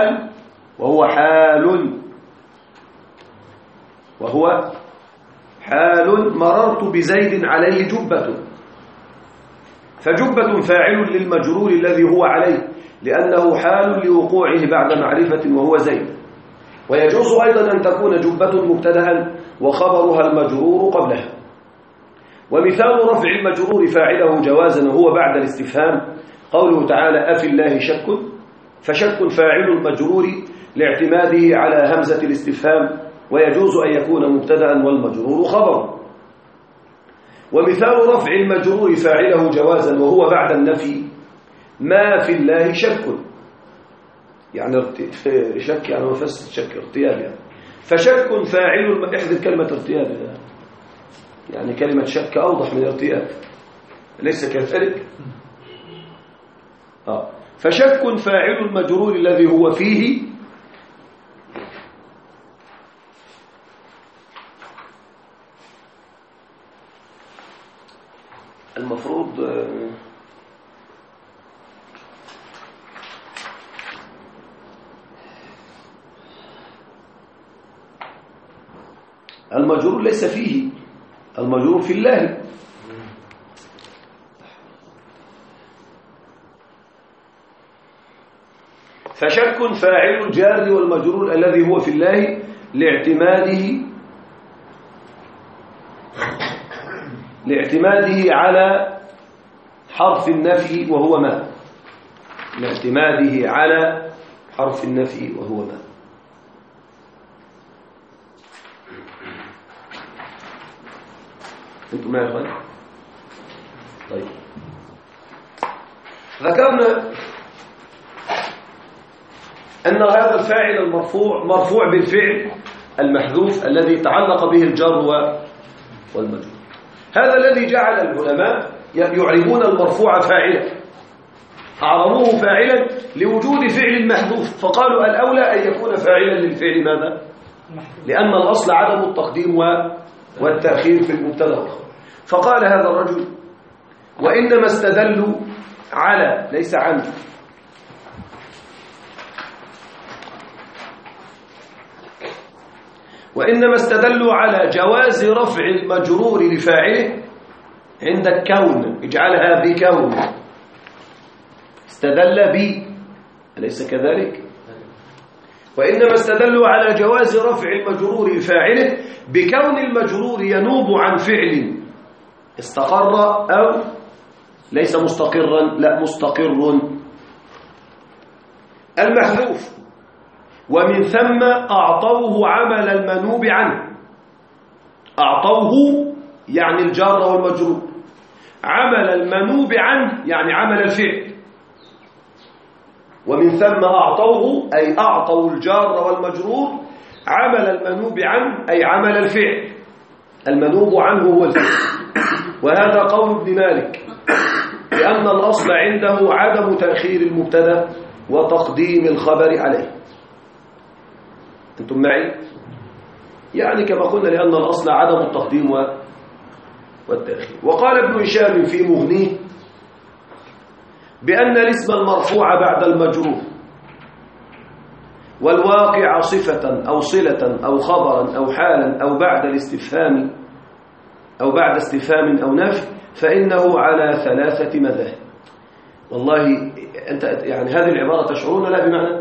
حال مررت بزيد عليه جبة، فجبة فاعل للمجرور الذي هو عليه، لأنه حال لوقوعه بعد معرفة وهو زيد. ويجوز أيضا أن تكون جبة مبتدأ وخبرها المجرور قبلها. ومثال رفع المجرور فاعله جوازا وهو بعد الاستفهام قوله تعالى أفي الله شك، فشك فاعل المجرور لاعتماده على همزة الاستفهام، ويجوز أن يكون مبتدأ والمجرور خبر. ومثال رفع المجرور فاعله جوازا وهو بعد النفي ما في الله شك، يعني شك يعني مفسد شك، ارتياب يعني. فشك فاعل، احذف كلمة ارتياب، يعني كلمة شك أوضح من ارتياب، ليس كذلك؟ فشك فاعل المجرور الذي هو فيه المفروض المجرور ليس فيه، المجرور في الله. فشك فاعل الجار والمجرور الذي هو في الله لاعتماده على حرف النفي وهو ما، لاعتماده على حرف النفي وهو ما. انتم معي يا اخوان؟ طيب، ذكرنا أن هذا الفاعل المرفوع مرفوع بالفعل المحذوف الذي تعلق به الجر والمجرور. هذا الذي جعل العلماء يعربون المرفوع فاعلا، أعربوه فاعلا لوجود فعل محذوف، فقالوا الأولى أن يكون فاعلا للفعل ماذا؟ لأن الأصل عدم التقديم والتأخير في المبتدا. فقال هذا الرجل وإنما استدلوا على، ليس عنه، وإنما استدلوا على جواز رفع المجرور لفاعله عند الكون، اجعلها بكون، استدل بي، أليس كذلك؟ وإنما استدلوا على جواز رفع المجرور لفاعله بكون المجرور ينوب عن فعل استقر أو ليس مستقرا؟ لا، مستقر. المحذوف ومن ثم أعطوه عمل المنوب عنه. أعطوه يعني الجار والمجرور، عمل المنوب عنه يعني عمل الفعل. ومن ثم أعطوه أي أعطوا الجار والمجرور عمل المنوب عنه أي عمل الفعل. المنوب عنه هو الفعل. وهذا قول ابن مالك، لأن الأصل عنده عدم تأخير المبتدا وتقديم الخبر عليه. أنتم معي؟ يعني كما قلنا لأن الأصل عدم التقديم والتأخير. وقال ابن هشام في مغنيه بأن الاسم المرفوع بعد المجرور والواقع صفة أو صلة أو خبرا أو حالا أو بعد الاستفهام أو بعد استفهام أو نفي فإنه على 3 مذاهب. والله أنت يعني هذه العبارة تشعرون لا بمعنى؟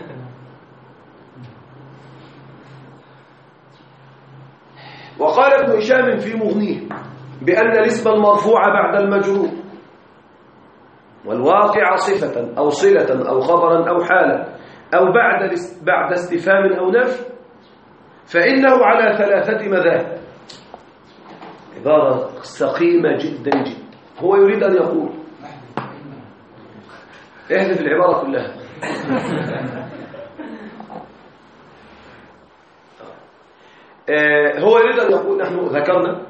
وقال ابن هشام في مغنيه بأن الاسم المرفوع بعد المجرور والواقع صفة أو صلة أو خبرا أو حالا أو بعد استفهام أو نفي فإنه على 3 مذاهب. عبارة سقيمة جدا جدا. هو يريد أن يقول احذف العبارة كلها. هو يريد أن يقول نحن ذكرنا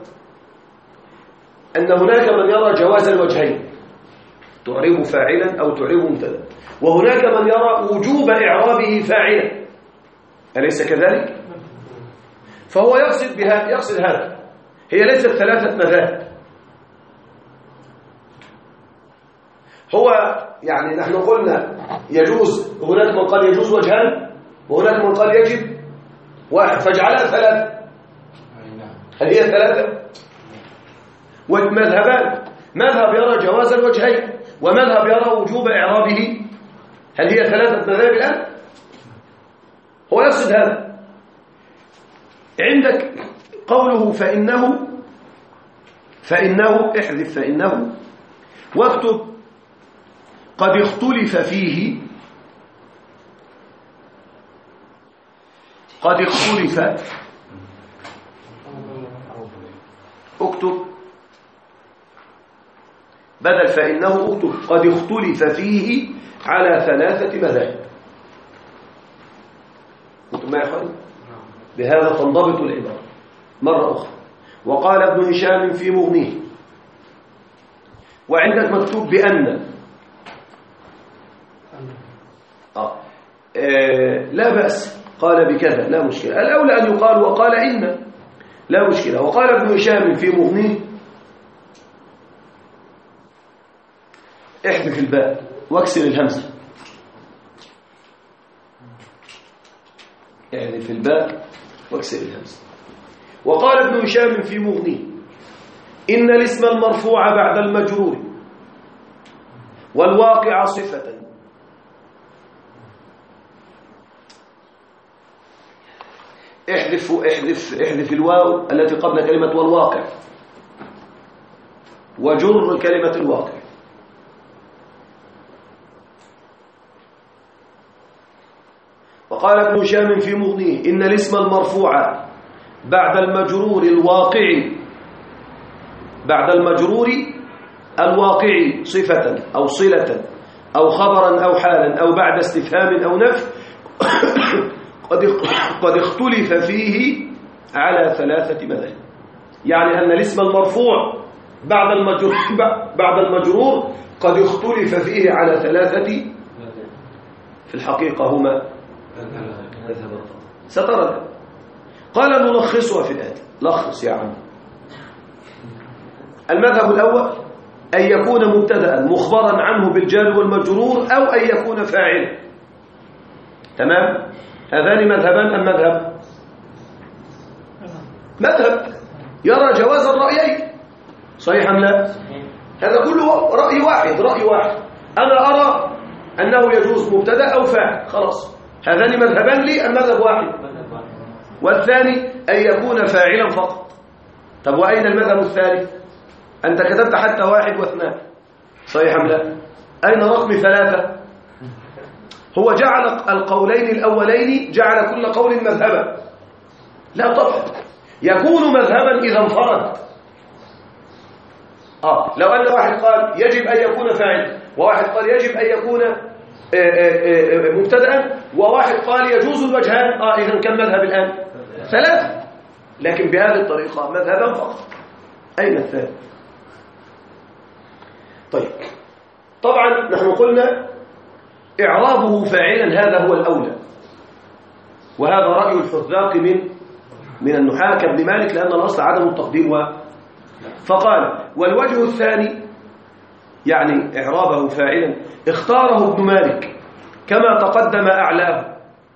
أن هناك من يرى جواز الوجهين، تعرب فاعلا أو تعرب مبتدا، وهناك من يرى وجوب إعرابه فاعلا، أليس كذلك؟ فهو يقصد هذا. هي ليست 3 مذاهب. هو يعني نحن قلنا يجوز، هناك من قال يجوز وجهان وهناك من قال يجب واحد، فاجعلها 3. هل هي 3؟ والمذهبان، مذهب يرى جواز الوجهين ومذهب يرى وجوب إعرابه. هل هي 3 مذاهب الآن؟ هو يقصد هذا. عندك قوله فإنه احذف فإنه واكتب قد اختلف فيه. قد اختلف، اكتب بدل فإنه اكتب قد اختلف فيه على 3 مذاهب. انتم معي يا اخواني؟ بهذا تنضبط العبارة مرة أخرى. وقال ابن هشام في مغنيه، وعندك مكتوب بأن لا بأس، قال بكذا لا مشكلة. الأولى أن يقال وقال إن، لا مشكلة. وقال ابن هشام في مغنيه احذف الباء واكسر الهمزة. احذف الباء واكسر الهمزة. وقال ابن هشام في مغنيه إن الاسم المرفوع بعد المجرور والواقع صفة. احذف الواو التي قبل كلمة والواقع وجر كلمة الواقع. وقال ابن هشام في مغنيه إن الاسم المرفوع بعد المجرور الواقعي صفة أو صلة أو خبرا أو حالا أو بعد استفهام أو نفي قد اختلف فيه على 3 مذاهب. يعني أن الاسم المرفوع بعد المجرور قد اختلف فيه على 3 في الحقيقة هما مذهب. سترى. قال نلخصها في الآتي. لخص يا عم. المذهب الأول أن يكون مبتدأ مخبرا عنه بالجار والمجرور أو أن يكون فاعلا. تمام؟ هذان مذهبان أم مذهب يرى جواز الرأيين، صحيح أم لا؟ هذا كله رأي واحد. أنا أرى أنه يجوز مبتدأ أو فاعل، خلاص. هذان مذهبان لي أم مذهب واحد؟ والثاني أن يكون فاعلا فقط. طب وأين المذهب الثالث؟ أنت كتبت حتى 1 و2 صحيح أم لا؟ أين رقم 3؟ هو جعل القولين الأولين جعل كل قول مذهبا. لا طبعا يكون مذهبا إذا انفرد. لو أن واحد قال يجب أن يكون فاعل، وواحد قال يجب أن يكون مبتدأ، وواحد قال يجوز الوجهان، إذن كم مذهب الآن؟ 3. لكن بهذه الطريقة مذهبا فقط. أين الثالث؟ طيب طبعا نحن قلنا إعرابه فاعلا هذا هو الأولى، وهذا رأي الحذاق من النحاة كابن مالك، لأن الأصل عدم التقديم فقال والوجه الثاني يعني إعرابه فاعلا اختاره ابن مالك كما تقدم أعلاه،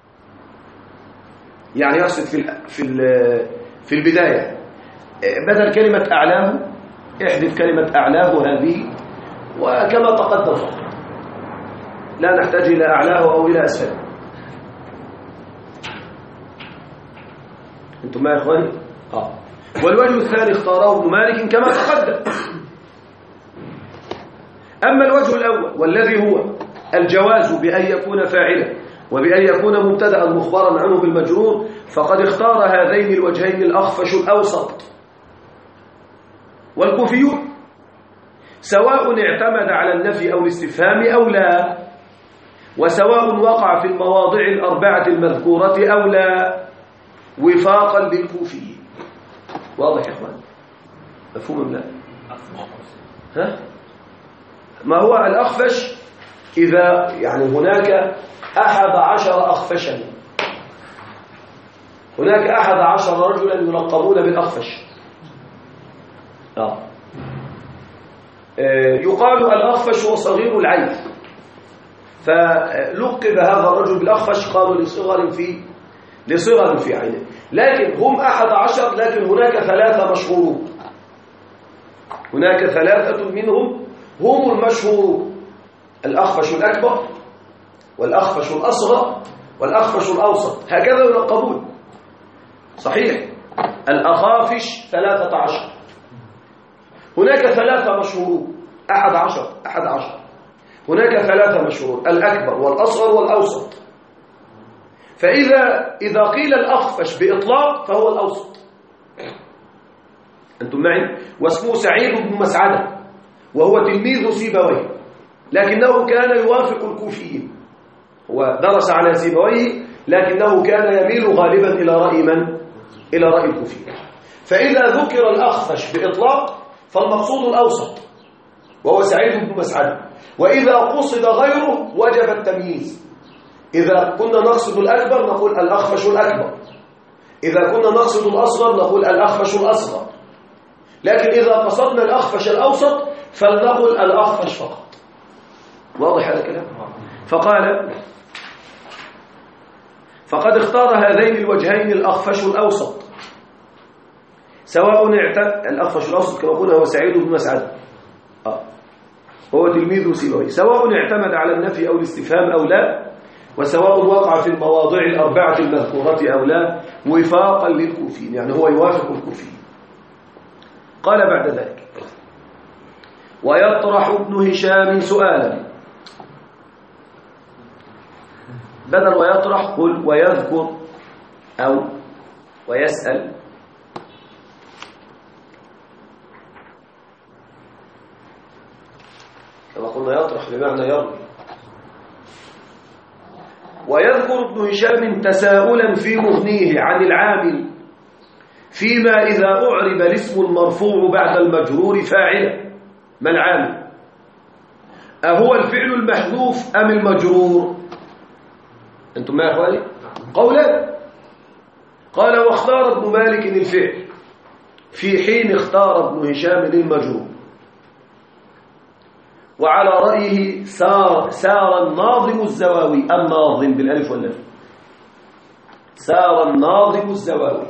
يعني يقصد في البداية بدل كلمة أعلاه احذف كلمة أعلاه هذه وكما تقدم فقط، لا نحتاج إلى أعلاه أو إلى أسفل. أنتم ما يا إخواني؟ والوجه الثاني اختاره ابن مالك كما تقدم. أما الوجه الأول والذي هو الجواز بأن يكون فاعلا وبأن يكون مبتدأ مخبرا عنه بالمجرور، فقد اختار هذين الوجهين الأخفش الأوسط. والكوفيون سواء اعتمد على النفي أو الاستفهام أو لا، وسواء وقع في المواضع الأربعة المذكورة أو لا، وفاقا للكوفيين. واضح يا إخوان؟ مفهوم لا؟ ها؟ ما هو الأخفش؟ إذا يعني هناك 11 أخفشا، هناك 11 رجلا يلقبون بالأخفش. يقال الأخفش هو صغير العين، فلقب هذا الرجل بالأخفش قالوا لصغر في عينه، لكن هم 11 لكن هناك 3 مشهورون، هناك 3 منهم هم المشهورون: الأخفش الأكبر والأخفش الأصغر والأخفش الأوسط، هكذا يلقبون. صحيح الأخافش 13، هناك 3 مشهورون 11 هناك 3 مشهورون: الأكبر والأصغر والأوسط. فإذا قيل الأخفش بإطلاق فهو الأوسط. أنتم معي؟ واسمه سعيد بن مسعدة، وهو تلميذ سيبويه، لكنه كان يوافق الكوفيين. هو درس على سيبويه لكنه كان يميل غالبا إلى رأي من؟ إلى رأي الكوفيين. فإذا ذكر الأخفش بإطلاق فالمقصود الأوسط وهو سعيد بن مسعدة، وإذا قصد غيره وجب التمييز. إذا كنا نقصد الأكبر نقول الأخفش الأكبر، إذا كنا نقصد الأصغر نقول الأخفش الأصغر، لكن إذا قصدنا الأخفش الأوسط فلنقل الأخفش فقط. واضح هذا الكلام؟ فقال فقد اختار هذين الوجهين الأخفش الأوسط، سواء الأخفش الأوسط كما قلنا هو سعيد بن مسعد هو تلميذ سيبويه، سواء اعتمد على النفي أو الاستفهام أو لا، وسواء وقع في المواضع الأربعة المذكورة أو لا، وفاقا للكوفيين، يعني هو يوافق الكوفيين. قال بعد ذلك: ويطرح ابن هشام سؤالا، بدل ويطرح قل ويذكر أو ويسأل. كما قلنا يطرح بمعنى يروي. ويذكر ابن هشام تساؤلا في مغنيه عن العامل فيما إذا أعرب الاسم المرفوع بعد المجرور فاعلا. ما العامل؟ أهو الفعل المحذوف أم المجرور؟ أنتم ما يا أخواني؟ قولا. قال: واختار ابن مالك الفعل في حين اختار ابن هشام المجرور، وعلى رأيه سار الناظم الزواوي، الناظم بالألف واللام، سار الناظم الزواوي.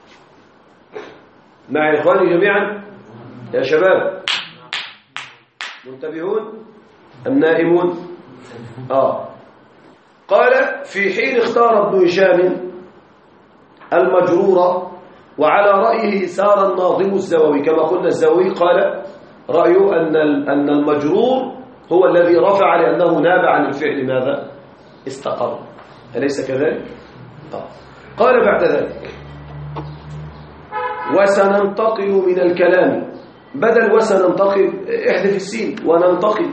مع إخواني جميعا يا شباب، منتبهون أم نائمون؟ قال: في حين اختار ابن هشام المجرورة وعلى رأيه سار الناظم الزواوي، كما قلنا الزواوي قال رأيه أن المجرور هو الذي رفع لأنه ناب عن الفعل ماذا؟ استقر. أليس كذلك؟ قال بعد ذلك وسننتقل من الكلام، بدل وسننتقل احذف السين وننتقل.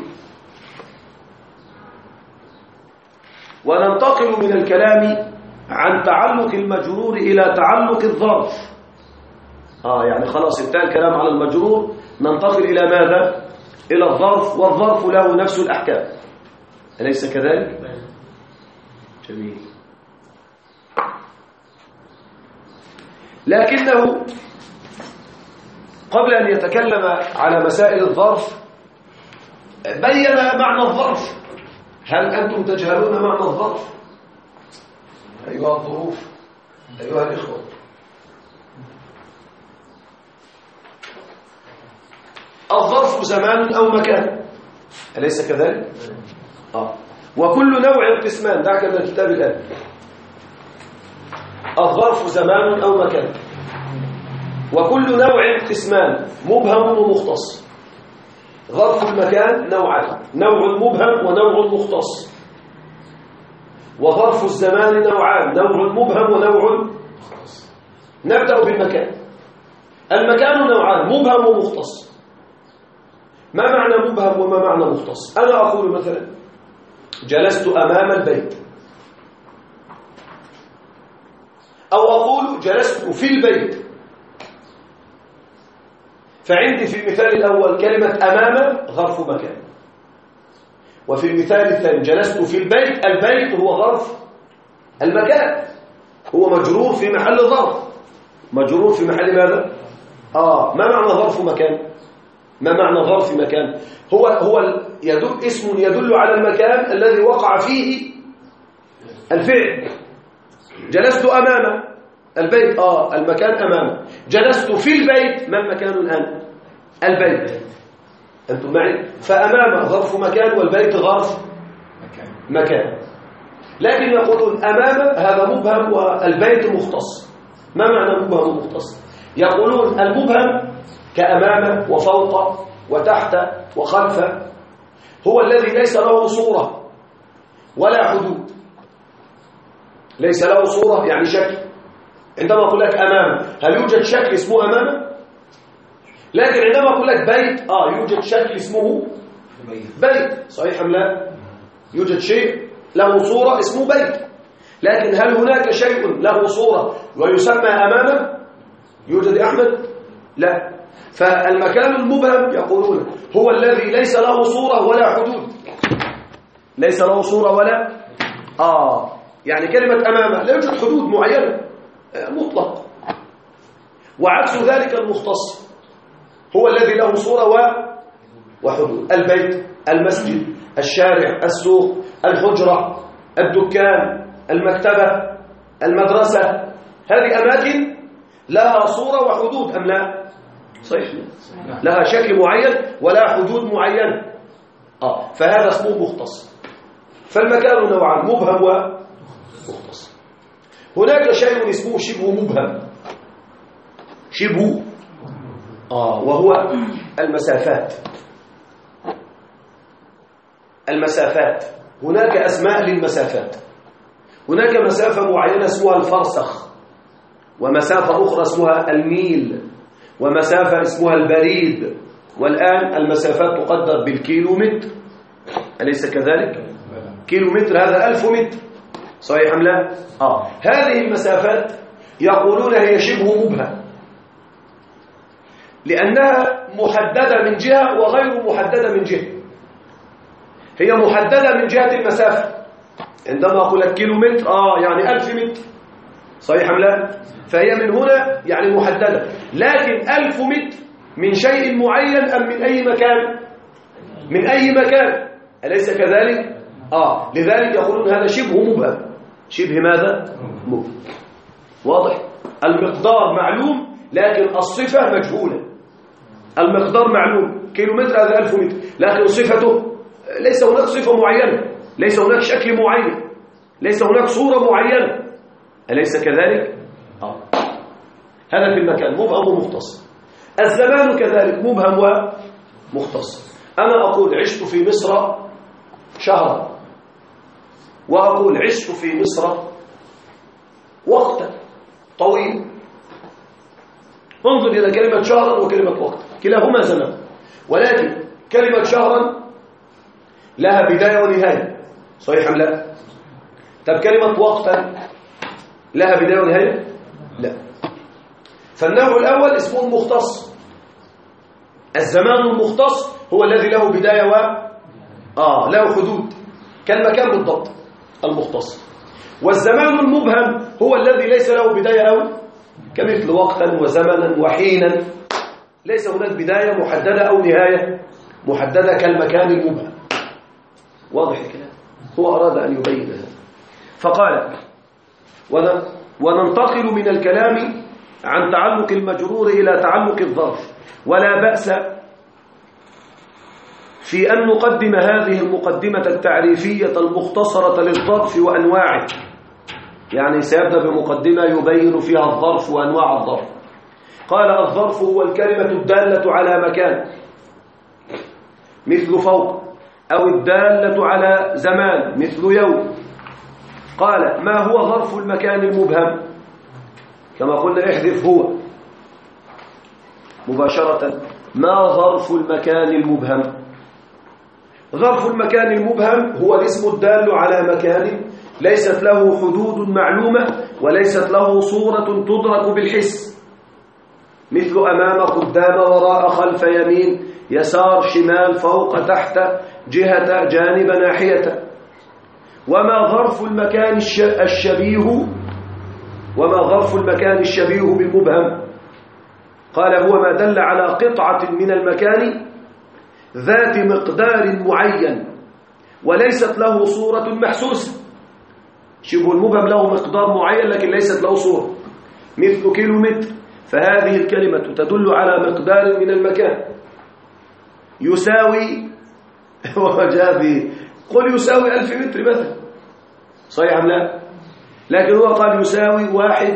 وننتقل من الكلام عن تعلق المجرور إلى تعلق الظرف. يعني خلاص انتهى الكلام على المجرور، ننتقل إلى ماذا؟ إلى الظرف، والظرف له نفس الأحكام. أليس كذلك؟ جميل. لكنه قبل أن يتكلم على مسائل الظرف بين معنى الظرف. هل أنتم تجهلون معنى الظرف؟ أيها الظروف، أيها الإخوة، الظرف زمان أو مكان، أليس كذلك؟ وكل نوع قسمان. دعك من الكتاب الآن. الظرف زمان أو مكان، وكل نوع قسمان مبهم ومختص. ظرف المكان نوعان، نوع مبهم ونوع مختص. وظرف الزمان نوعان، نوع مبهم ونوع مختص. نبدأ بالمكان. المكان نوعان، مبهم ومختص. ما معنى مبهم وما معنى مختص؟ أنا أقول مثلا جلست أمام البيت، أو أقول جلست في البيت. فعندي في المثال الأول كلمة أمام ظرف مكان، وفي المثال الثاني جلست في البيت، البيت هو ظرف المكان، هو مجرور في محل ظرف. مجرور في محل ماذا؟ ما معنى ظرف مكان؟ ما معنى ظرف مكان؟ هو يدل، اسم يدل على المكان الذي وقع فيه الفعل. جلست أمام البيت، المكان أمام. جلست في البيت، ما المكان الآن؟ البيت. أنتم معي؟ فأمام ظرف مكان والبيت ظرف مكان. لكن يقولون أمام هذا مبهم والبيت مختص. ما معنى مبهم ومختص؟ يقولون المبهم كأمام وفوق وتحت وخلف هو الذي ليس له صورة ولا حدود. ليس له صورة يعني شكل. عندما أقول لك أمام، هل يوجد شكل اسمه أمام؟ لكن عندما أقول لك بيت، يوجد شكل اسمه بيت، صحيح أم لا؟ يوجد شيء له صورة اسمه بيت. لكن هل هناك شيء له صورة ويسمى أمامه؟ يوجد يا أحمد؟ لا. فالمكان المبهم يقولون هو الذي ليس له صورة ولا حدود. ليس له صورة ولا يعني كلمة أمامه لا يوجد حدود معينة، مطلق. وعكس ذلك المختص هو الذي له صورة وحدود. البيت، المسجد، الشارع، السوق، الحجرة، الدكان، المكتبة، المدرسة، هذه أماكن لها صورة وحدود أم لا؟ صحيح، لها شكل معين ولا حدود معينة. فهذا اسمه مختص. فالمكان نوعان، مبهم ومختص. هناك شيء اسمه شبه مبهم، شبه وهو المسافات. المسافات هناك أسماء للمسافات. هناك مسافة معينة اسمها الفرسخ، ومسافة أخرى اسمها الميل، ومسافة اسمها البريد. والآن المسافات تقدر بالكيلومتر، أليس كذلك؟ كيلومتر هذا 1000 متر، صحيح أم لا؟ هذه المسافات يقولون هي شبه مبهم، لأنها محددة من جهة وغير محددة من جهة. هي محددة من جهة المسافة. عندما أقول لك كيلومتر يعني 1000 متر، صحيح أم لا؟ فهي من هنا يعني محددة. لكن 1000 متر من شيء معين أم من أي مكان؟ من أي مكان، أليس كذلك؟ لذلك يقولون هذا شبه مبهم. شبه ماذا؟ مبهم. واضح؟ المقدار معلوم لكن الصفة مجهولة. المقدار معلوم، كيلومتر هذا 1000 متر، لكن صفته ليس هناك صفة معينة، ليس هناك شكل معين، ليس هناك صورة معينة، أليس كذلك؟ هذا في المكان مبهم ومختص. الزمان كذلك مبهم مختص. أنا أقول عشت في مصر شهرا، وأقول عشت في مصر وقتا طويل. انظر إلى كلمة شهرا وكلمة وقتا، كلاهما زمان، ولكن كلمة شهرا لها بداية ونهاية، صحيح أم لا؟ طب كلمة وقتا لها بداية ونهاية؟ لا. فالنوع الأول اسمه المختص. الزمان المختص هو الذي له بداية له حدود كالمكان بالضبط، المختص. والزمان المبهم هو الذي ليس له بداية أو كمثل وقتا وزمنا وحينا، ليس هناك بداية محددة أو نهاية محددة كالمكان المبهم. واضح الكلام؟ هو أراد أن يبين هذا فقال: وننتقل من الكلام عن تعلق المجرور إلى تعلق الظرف، ولا بأس في أن نقدم هذه المقدمة التعريفية المختصرة للظرف وأنواعه. يعني سيبدأ بمقدمة يبين فيها الظرف وأنواع الظرف. قال: الظرف هو الكلمة الدالة على مكان مثل فوق، أو الدالة على زمان مثل يوم. قال: ما هو ظرف المكان المبهم؟ كما قلنا احذف هو مباشرة. ما ظرف المكان المبهم؟ ظرف المكان المبهم هو الاسم الدال على مكان ليست له حدود معلومة وليست له صورة تدرك بالحس، مثل أمام، قدام، وراء، خلف، يمين، يسار، شمال، فوق، تحت، جهة، جانب، ناحية. وما ظرف المكان الشبيه بالمبهم؟ قال: هو ما دل على قطعة من المكان ذات مقدار معين وليست له صورة محسوسة. شبه المبهم له مقدار معين لكن ليست له صورة، مثل كيلومتر، فهذه الكلمة تدل على مقدار من المكان يساوي قل يساوي 1000 متر مثلا، صحيح أم لا؟ لكن هو قال يساوي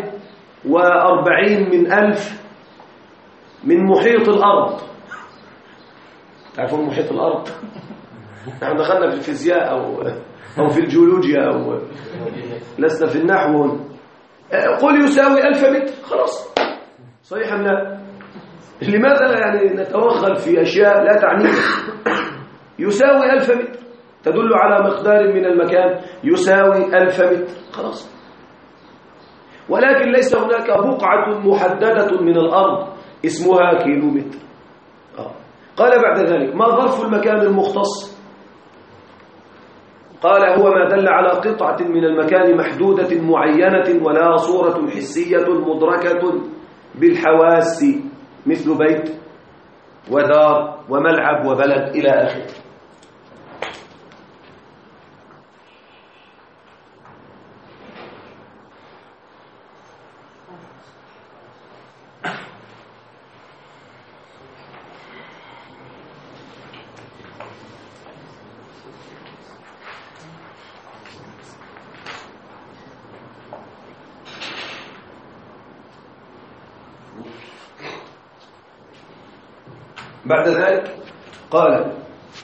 41 من 1000 من محيط الأرض. تعرفون محيط الأرض؟ نحن دخلنا في الفيزياء أو في الجيولوجيا أو لسنا في النحو. قل يساوي 1000 متر، خلاص، صحيح أم لا؟ لماذا يعني نتوغل في أشياء لا تعنينا؟ يساوي 1000 متر تدل على مقدار من المكان يساوي 1000 متر، خلاص. ولكن ليس هناك بقعة محددة من الأرض اسمها كيلومتر. قال بعد ذلك: ما ظرف المكان المختص؟ قال: هو ما دل على قطعة من المكان محدودة معينة ولا صورة حسية مدركة بالحواس، مثل بيت ودار وملعب وبلد إلى آخره. بعد ذلك قال: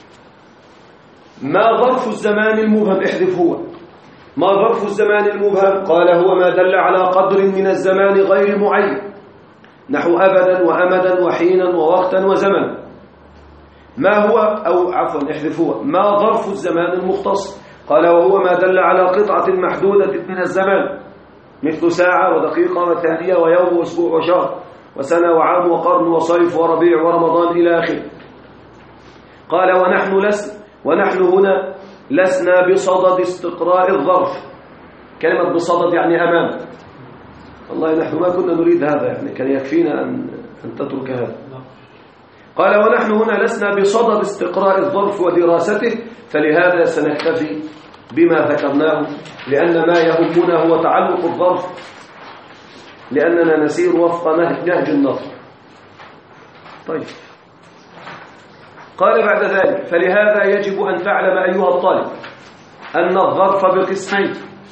ما ظرف الزمان المبهم؟ احذف هو. ما ظرف الزمان المبهم؟ قال: هو ما دل على قدر من الزمان غير معين، نحو أبدا وأمدا وحينا ووقتا وزمنا. ما هو احذف هو. ما ظرف الزمان المختص؟ قال: وهو ما دل على قطعة محدودة من الزمان، مثل ساعة ودقيقة وثانية ويوم واسبوع وشهر وسنة وعام وقرن وصيف وربيع ورمضان إلى آخره. قال: ونحن هنا لسنا بصدد استقراء الظرف. كلمة بصدد يعني أمام. والله نحن ما كنا نريد هذا، يعني كان يكفينا أن تترك هذا. قال: ونحن هنا لسنا بصدد استقراء الظرف ودراسته، فلهذا سنكتفي بما ذكرناه، لأن ما يهمنا هو تعلق الظرف، لأننا نسير وفق نهج النظر. طيب. قال بعد ذلك: فلهذا يجب أن تعلم أيها الطالب أن الظرف بقسمين: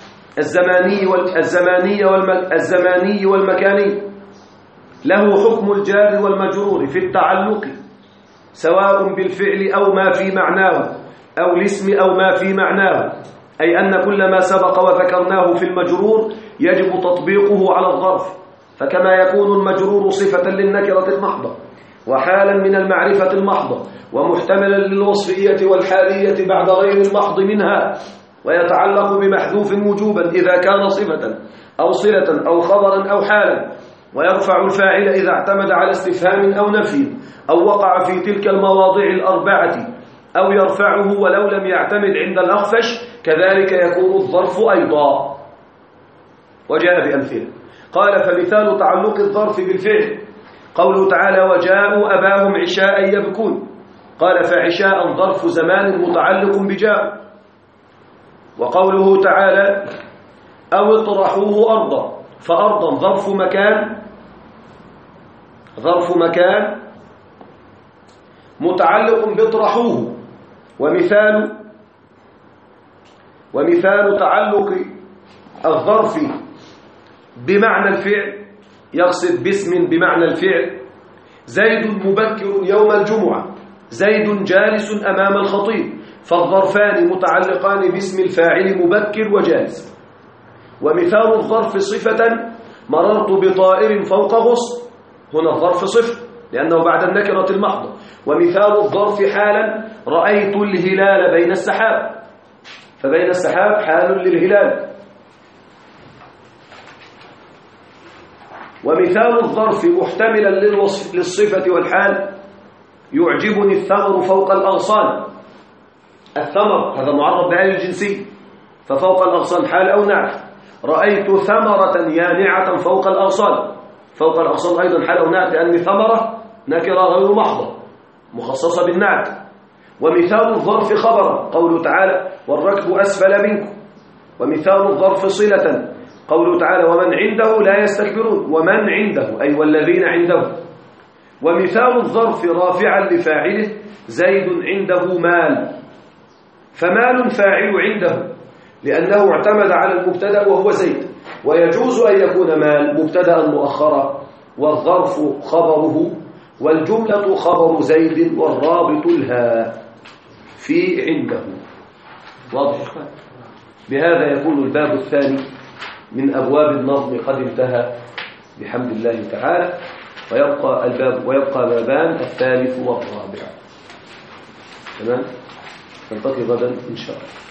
الزماني والمكاني. له حكم الجار والمجرور في التعلق سواء بالفعل أو ما في معناه أو الاسم أو ما في معناه، أي أن كل ما سبق وذكرناه في المجرور يجب تطبيقه على الظرف، فكما يكون المجرور صفة للنكرة المحضة وحالا من المعرفة المحضة ومحتملا للوصفية والحالية بعد غير المحض منها، ويتعلق بمحذوف وجوبا إذا كان صفة أو صلة أو خبرا أو حالا، ويرفع الفاعل إذا اعتمد على استفهام أو نفي أو وقع في تلك المواضع الأربعة، أو يرفعه ولو لم يعتمد عند الأخفش، كذلك يكون الظرف أيضا. وجاء بأمثلة. قال فمثال تعلق الظرف بالفعل قوله تعالى وجاءوا أباهم عشاء يبكون، قال فعشاء ظرف زمان متعلق بجاء. وقوله تعالى أو اطرحوه أرضا، فأرضا ظرف مكان متعلق باطرحوه، ومثال تعلق الظرف بمعنى الفعل يقصد باسم بمعنى الفعل زيد مبكر يوم الجمعة، زيد جالس أمام الخطيب، فالظرفان متعلقان باسم الفاعل مبكر وجالس. ومثال الظرف صفة مررت بطائر فوق غصن، هنا الظرف صفة لأنه بعد النكرة المحضة. ومثال الظرف حالا رأيت الهلال بين السحاب، فبين السحاب حال للهلال. ومثال الظرف محتملا للصفة والحال يعجبني الثمر فوق الأغصان، الثمر هذا معرب بآل الجنسي، ففوق الأغصان حال أو نعت. رأيت ثمرة يانعة فوق الأغصان، فوق الأغصان أيضا حال أو نعت لأن ثمرة نكرة غير محضة مخصصة بالنعت. ومثال الظرف خبرا قوله تعالى والركب أسفل منكم. ومثال الظرف صلة قوله تعالى ومن عنده لا يستكبرون، ومن عنده أي والذين عنده. ومثال الظرف رافعا لفاعله زيد عنده مال، فمال فاعل عنده لأنه اعتمد على المبتدأ وهو زيد، ويجوز أن يكون مال مبتدأ مؤخرا والظرف خبره والجملة خبر زيد والرابط الهاء في عنده. واضح؟ بهذا يكون الباب الثاني من أبواب النظم قد انتهى بحمد الله تعالى، ويبقى بابان الثالث والرابع. تمام؟ نلتقي غدا إن شاء الله.